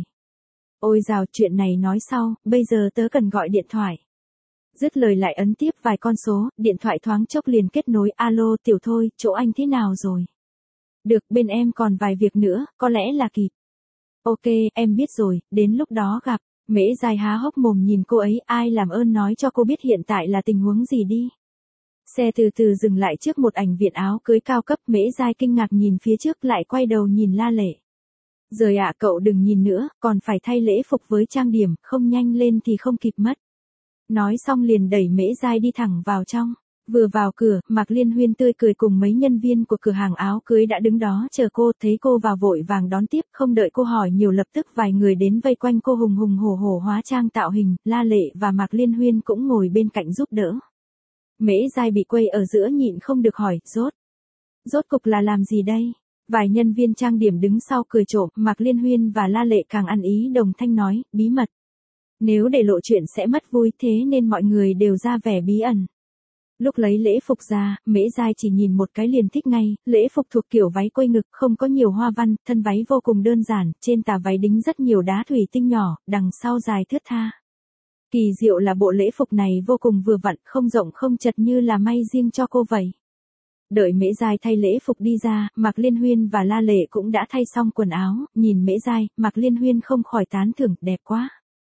Ôi dào, chuyện này nói sau, bây giờ tớ cần gọi điện thoại. Dứt lời lại ấn tiếp vài con số, điện thoại thoáng chốc liền kết nối, alo Tiểu Thôi, chỗ anh thế nào rồi? Được, bên em còn vài việc nữa, có lẽ là kịp. Ok, em biết rồi, đến lúc đó gặp. Mễ Giai há hốc mồm nhìn cô ấy, ai làm ơn nói cho cô biết hiện tại là tình huống gì đi. Xe từ từ dừng lại trước một ảnh viện áo cưới cao cấp, Mễ Giai kinh ngạc nhìn phía trước lại quay đầu nhìn La Lệ. Rồi cậu đừng nhìn nữa, còn phải thay lễ phục với trang điểm, không nhanh lên thì không kịp mất. Nói xong liền đẩy Mễ Giai đi thẳng vào trong. Vừa vào cửa, Mạc Liên Huyên tươi cười cùng mấy nhân viên của cửa hàng áo cưới đã đứng đó chờ cô, thấy cô vào vội vàng đón tiếp, không đợi cô hỏi nhiều lập tức vài người đến vây quanh cô hùng hùng hổ hổ hóa trang tạo hình, La Lệ và Mạc Liên Huyên cũng ngồi bên cạnh giúp đỡ. Mễ Giai bị quây ở giữa nhịn không được hỏi, rốt cục là làm gì đây? Vài nhân viên trang điểm đứng sau cười trộm, Mạc Liên Huyên và La Lệ càng ăn ý đồng thanh nói, bí mật. Nếu để lộ chuyện sẽ mất vui thế nên mọi người đều ra vẻ bí ẩn. Lúc lấy lễ phục ra, Mễ Giai chỉ nhìn một cái liền thích ngay, lễ phục thuộc kiểu váy quây ngực, không có nhiều hoa văn, thân váy vô cùng đơn giản, trên tà váy đính rất nhiều đá thủy tinh nhỏ, đằng sau dài thướt tha. Kỳ diệu là bộ lễ phục này vô cùng vừa vặn, không rộng không chật như là may riêng cho cô vậy. Đợi Mễ Giai thay lễ phục đi ra, Mạc Liên Huyên và La Lệ cũng đã thay xong quần áo, nhìn Mễ Giai, Mạc Liên Huyên không khỏi tán thưởng, đẹp quá.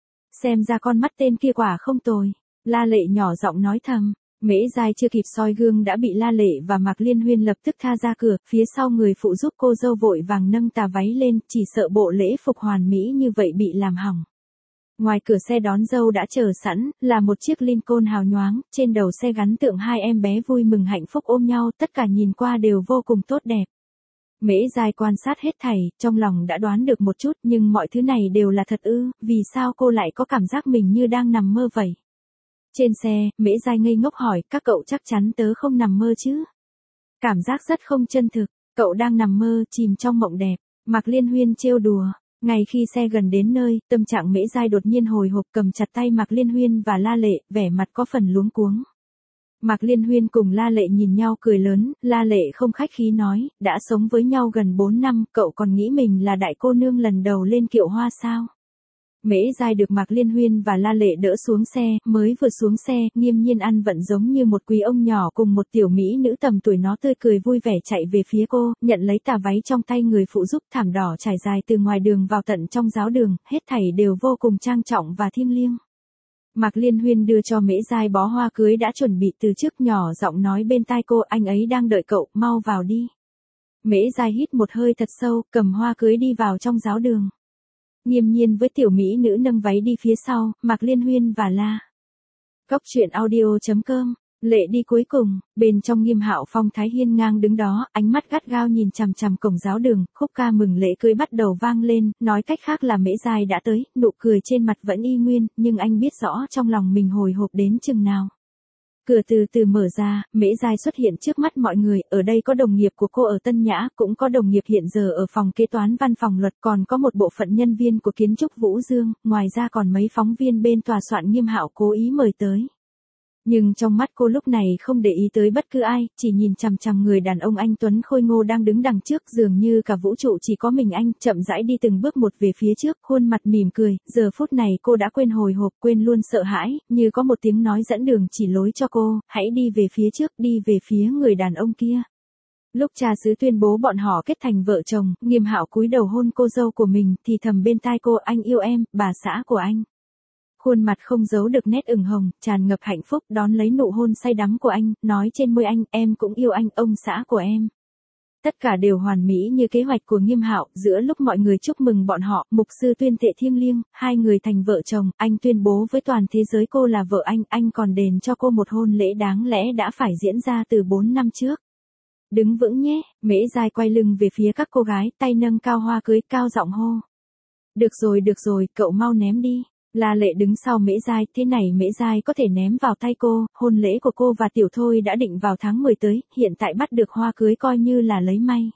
Xem ra con mắt tên kia quả không tồi. La Lệ nhỏ giọng nói thầm. Mễ Giai chưa kịp soi gương đã bị La Lệ và Mạc Liên Huyên lập tức tha ra cửa, phía sau người phụ giúp cô dâu vội vàng nâng tà váy lên, chỉ sợ bộ lễ phục hoàn mỹ như vậy bị làm hỏng. Ngoài cửa xe đón dâu đã chờ sẵn, là một chiếc Lincoln hào nhoáng, trên đầu xe gắn tượng hai em bé vui mừng hạnh phúc ôm nhau, tất cả nhìn qua đều vô cùng tốt đẹp. Mễ Giai quan sát hết thảy, trong lòng đã đoán được một chút, nhưng mọi thứ này đều là thật ư, vì sao cô lại có cảm giác mình như đang nằm mơ vậy? Trên xe, Mễ Giai ngây ngốc hỏi, các cậu chắc chắn tớ không nằm mơ chứ? Cảm giác rất không chân thực, cậu đang nằm mơ, chìm trong mộng đẹp. Mạc Liên Huyên trêu đùa. Ngay khi xe gần đến nơi, tâm trạng Mễ Giai đột nhiên hồi hộp cầm chặt tay Mạc Liên Huyên và La Lệ, vẻ mặt có phần luống cuống. Mạc Liên Huyên cùng La Lệ nhìn nhau cười lớn, La Lệ không khách khí nói, đã sống với nhau gần 4 năm, cậu còn nghĩ mình là đại cô nương lần đầu lên kiệu hoa sao? Mễ Giai được Mạc Liên Huyên và La Lệ đỡ xuống xe, mới vừa xuống xe, Nghiêm Nhiên ăn vận giống như một quý ông nhỏ cùng một tiểu mỹ nữ tầm tuổi nó tươi cười vui vẻ chạy về phía cô, nhận lấy tà váy trong tay người phụ giúp, thảm đỏ trải dài từ ngoài đường vào tận trong giáo đường, hết thảy đều vô cùng trang trọng và thiêng liêng. Mạc Liên Huyên đưa cho Mễ Giai bó hoa cưới đã chuẩn bị từ trước, nhỏ giọng nói bên tai cô, anh ấy đang đợi cậu, mau vào đi. Mễ Giai hít một hơi thật sâu, cầm hoa cưới đi vào trong giáo đường. Nghiêm Nhiên với tiểu mỹ nữ nâng váy đi phía sau, Mạc Liên Huyên và La. Cóc truyện audio.com, Lệ đi cuối cùng, bên trong Nghiêm Hạo phong thái hiên ngang đứng đó, ánh mắt gắt gao nhìn chằm chằm cổng giáo đường, khúc ca mừng lễ cưới bắt đầu vang lên, nói cách khác là Mễ Giai đã tới, nụ cười trên mặt vẫn y nguyên, nhưng anh biết rõ trong lòng mình hồi hộp đến chừng nào. Cửa từ từ mở ra, Mễ Giai xuất hiện trước mắt mọi người, ở đây có đồng nghiệp của cô ở Tân Nhã, cũng có đồng nghiệp hiện giờ ở phòng kế toán văn phòng luật, còn có một bộ phận nhân viên của kiến trúc Vũ Dương, ngoài ra còn mấy phóng viên bên tòa soạn Nghiêm Hạo cố ý mời tới. Nhưng trong mắt cô lúc này không để ý tới bất cứ ai, chỉ nhìn chằm chằm người đàn ông anh tuấn khôi ngô đang đứng đằng trước, dường như cả vũ trụ chỉ có mình anh, chậm rãi đi từng bước một về phía trước, khuôn mặt mỉm cười, giờ phút này cô đã quên hồi hộp, quên luôn sợ hãi, như có một tiếng nói dẫn đường chỉ lối cho cô, hãy đi về phía trước, đi về phía người đàn ông kia. Lúc cha xứ tuyên bố bọn họ kết thành vợ chồng, Nghiêm Hạo cúi đầu hôn cô dâu của mình, thì thầm bên tai cô, anh yêu em, bà xã của anh. Khuôn mặt không giấu được nét ửng hồng, tràn ngập hạnh phúc, đón lấy nụ hôn say đắm của anh, nói trên môi anh, em cũng yêu anh, ông xã của em. Tất cả đều hoàn mỹ như kế hoạch của Nghiêm Hạo, giữa lúc mọi người chúc mừng bọn họ, mục sư tuyên thệ thiêng liêng, hai người thành vợ chồng, anh tuyên bố với toàn thế giới cô là vợ anh còn đền cho cô một hôn lễ đáng lẽ đã phải diễn ra từ 4 năm trước. Đứng vững nhé, Mễ Giai quay lưng về phía các cô gái, tay nâng cao hoa cưới, cao giọng hô. Được rồi, cậu mau ném đi. La Lệ đứng sau Mễ Giai, thế này Mễ Giai có thể ném vào tay cô, hôn lễ của cô và Tiểu Thôi đã định vào tháng 10 tới, hiện tại bắt được hoa cưới coi như là lấy may.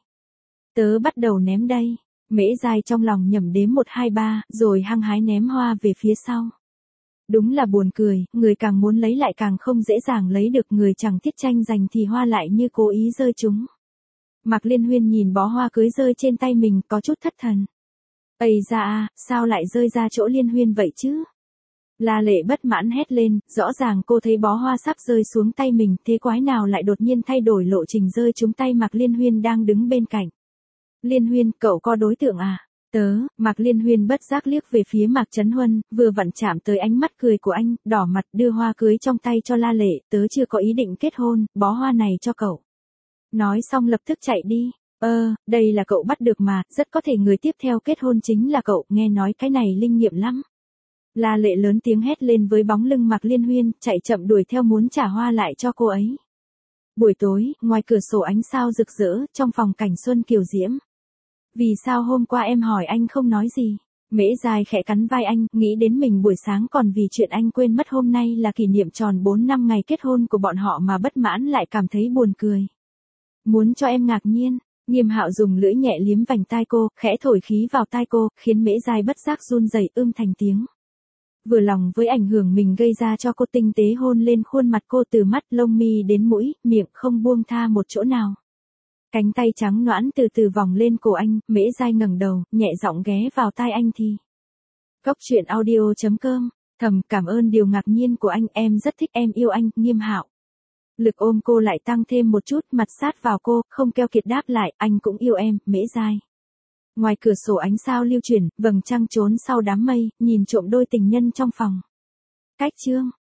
Tớ bắt đầu ném đây. Mễ Giai trong lòng nhẩm đếm 1 2 3, rồi hăng hái ném hoa về phía sau. Đúng là buồn cười, người càng muốn lấy lại càng không dễ dàng lấy được, người chẳng thiết tranh giành thì hoa lại như cố ý rơi chúng. Mạc Liên Huyên nhìn bó hoa cưới rơi trên tay mình có chút thất thần. Ây da, sao lại rơi ra chỗ Liên Huyên vậy chứ? La Lệ bất mãn hét lên, rõ ràng cô thấy bó hoa sắp rơi xuống tay mình, thế quái nào lại đột nhiên thay đổi lộ trình rơi trúng tay Mạc Liên Huyên đang đứng bên cạnh. Liên Huyên, cậu có đối tượng à? Mạc Liên Huyên bất giác liếc về phía Mạc Trấn Huân, vừa vặn chạm tới ánh mắt cười của anh, đỏ mặt đưa hoa cưới trong tay cho La Lệ, tớ chưa có ý định kết hôn, bó hoa này cho cậu. Nói xong lập tức chạy đi. Đây là cậu bắt được mà, rất có thể người tiếp theo kết hôn chính là cậu, nghe nói cái này linh nghiệm lắm. La Lệ lớn tiếng hét lên với bóng lưng Mạc Liên Huyên, chạy chậm đuổi theo muốn trả hoa lại cho cô ấy. Buổi tối, ngoài cửa sổ ánh sao rực rỡ, trong phòng cảnh xuân kiều diễm. Vì sao hôm qua em hỏi anh không nói gì? Mễ Giai khẽ cắn vai anh, nghĩ đến mình buổi sáng còn vì chuyện anh quên mất hôm nay là kỷ niệm tròn 4 năm ngày kết hôn của bọn họ mà bất mãn lại cảm thấy buồn cười. Muốn cho em ngạc nhiên. Nghiêm Hạo dùng lưỡi nhẹ liếm vành tai cô, khẽ thổi khí vào tai cô, khiến Mễ Giai bất giác run rẩy thành tiếng. vừa lòng với ảnh hưởng mình gây ra cho cô, tinh tế hôn lên khuôn mặt cô từ mắt lông mi đến mũi, miệng không buông tha một chỗ nào. Cánh tay trắng nõn từ từ vòng lên cổ anh, Mễ Giai ngẩng đầu, nhẹ giọng ghé vào tai anh thì. Cốc truyện audio.com, thầm cảm ơn điều ngạc nhiên của anh, em rất thích em yêu anh, Nghiêm Hạo. Lực ôm cô lại tăng thêm một chút, mặt sát vào cô, không keo kiệt đáp lại, anh cũng yêu em, Mễ Giai. Ngoài cửa sổ ánh sao lưu chuyển, vầng trăng trốn sau đám mây, nhìn trộm đôi tình nhân trong phòng. Cách chương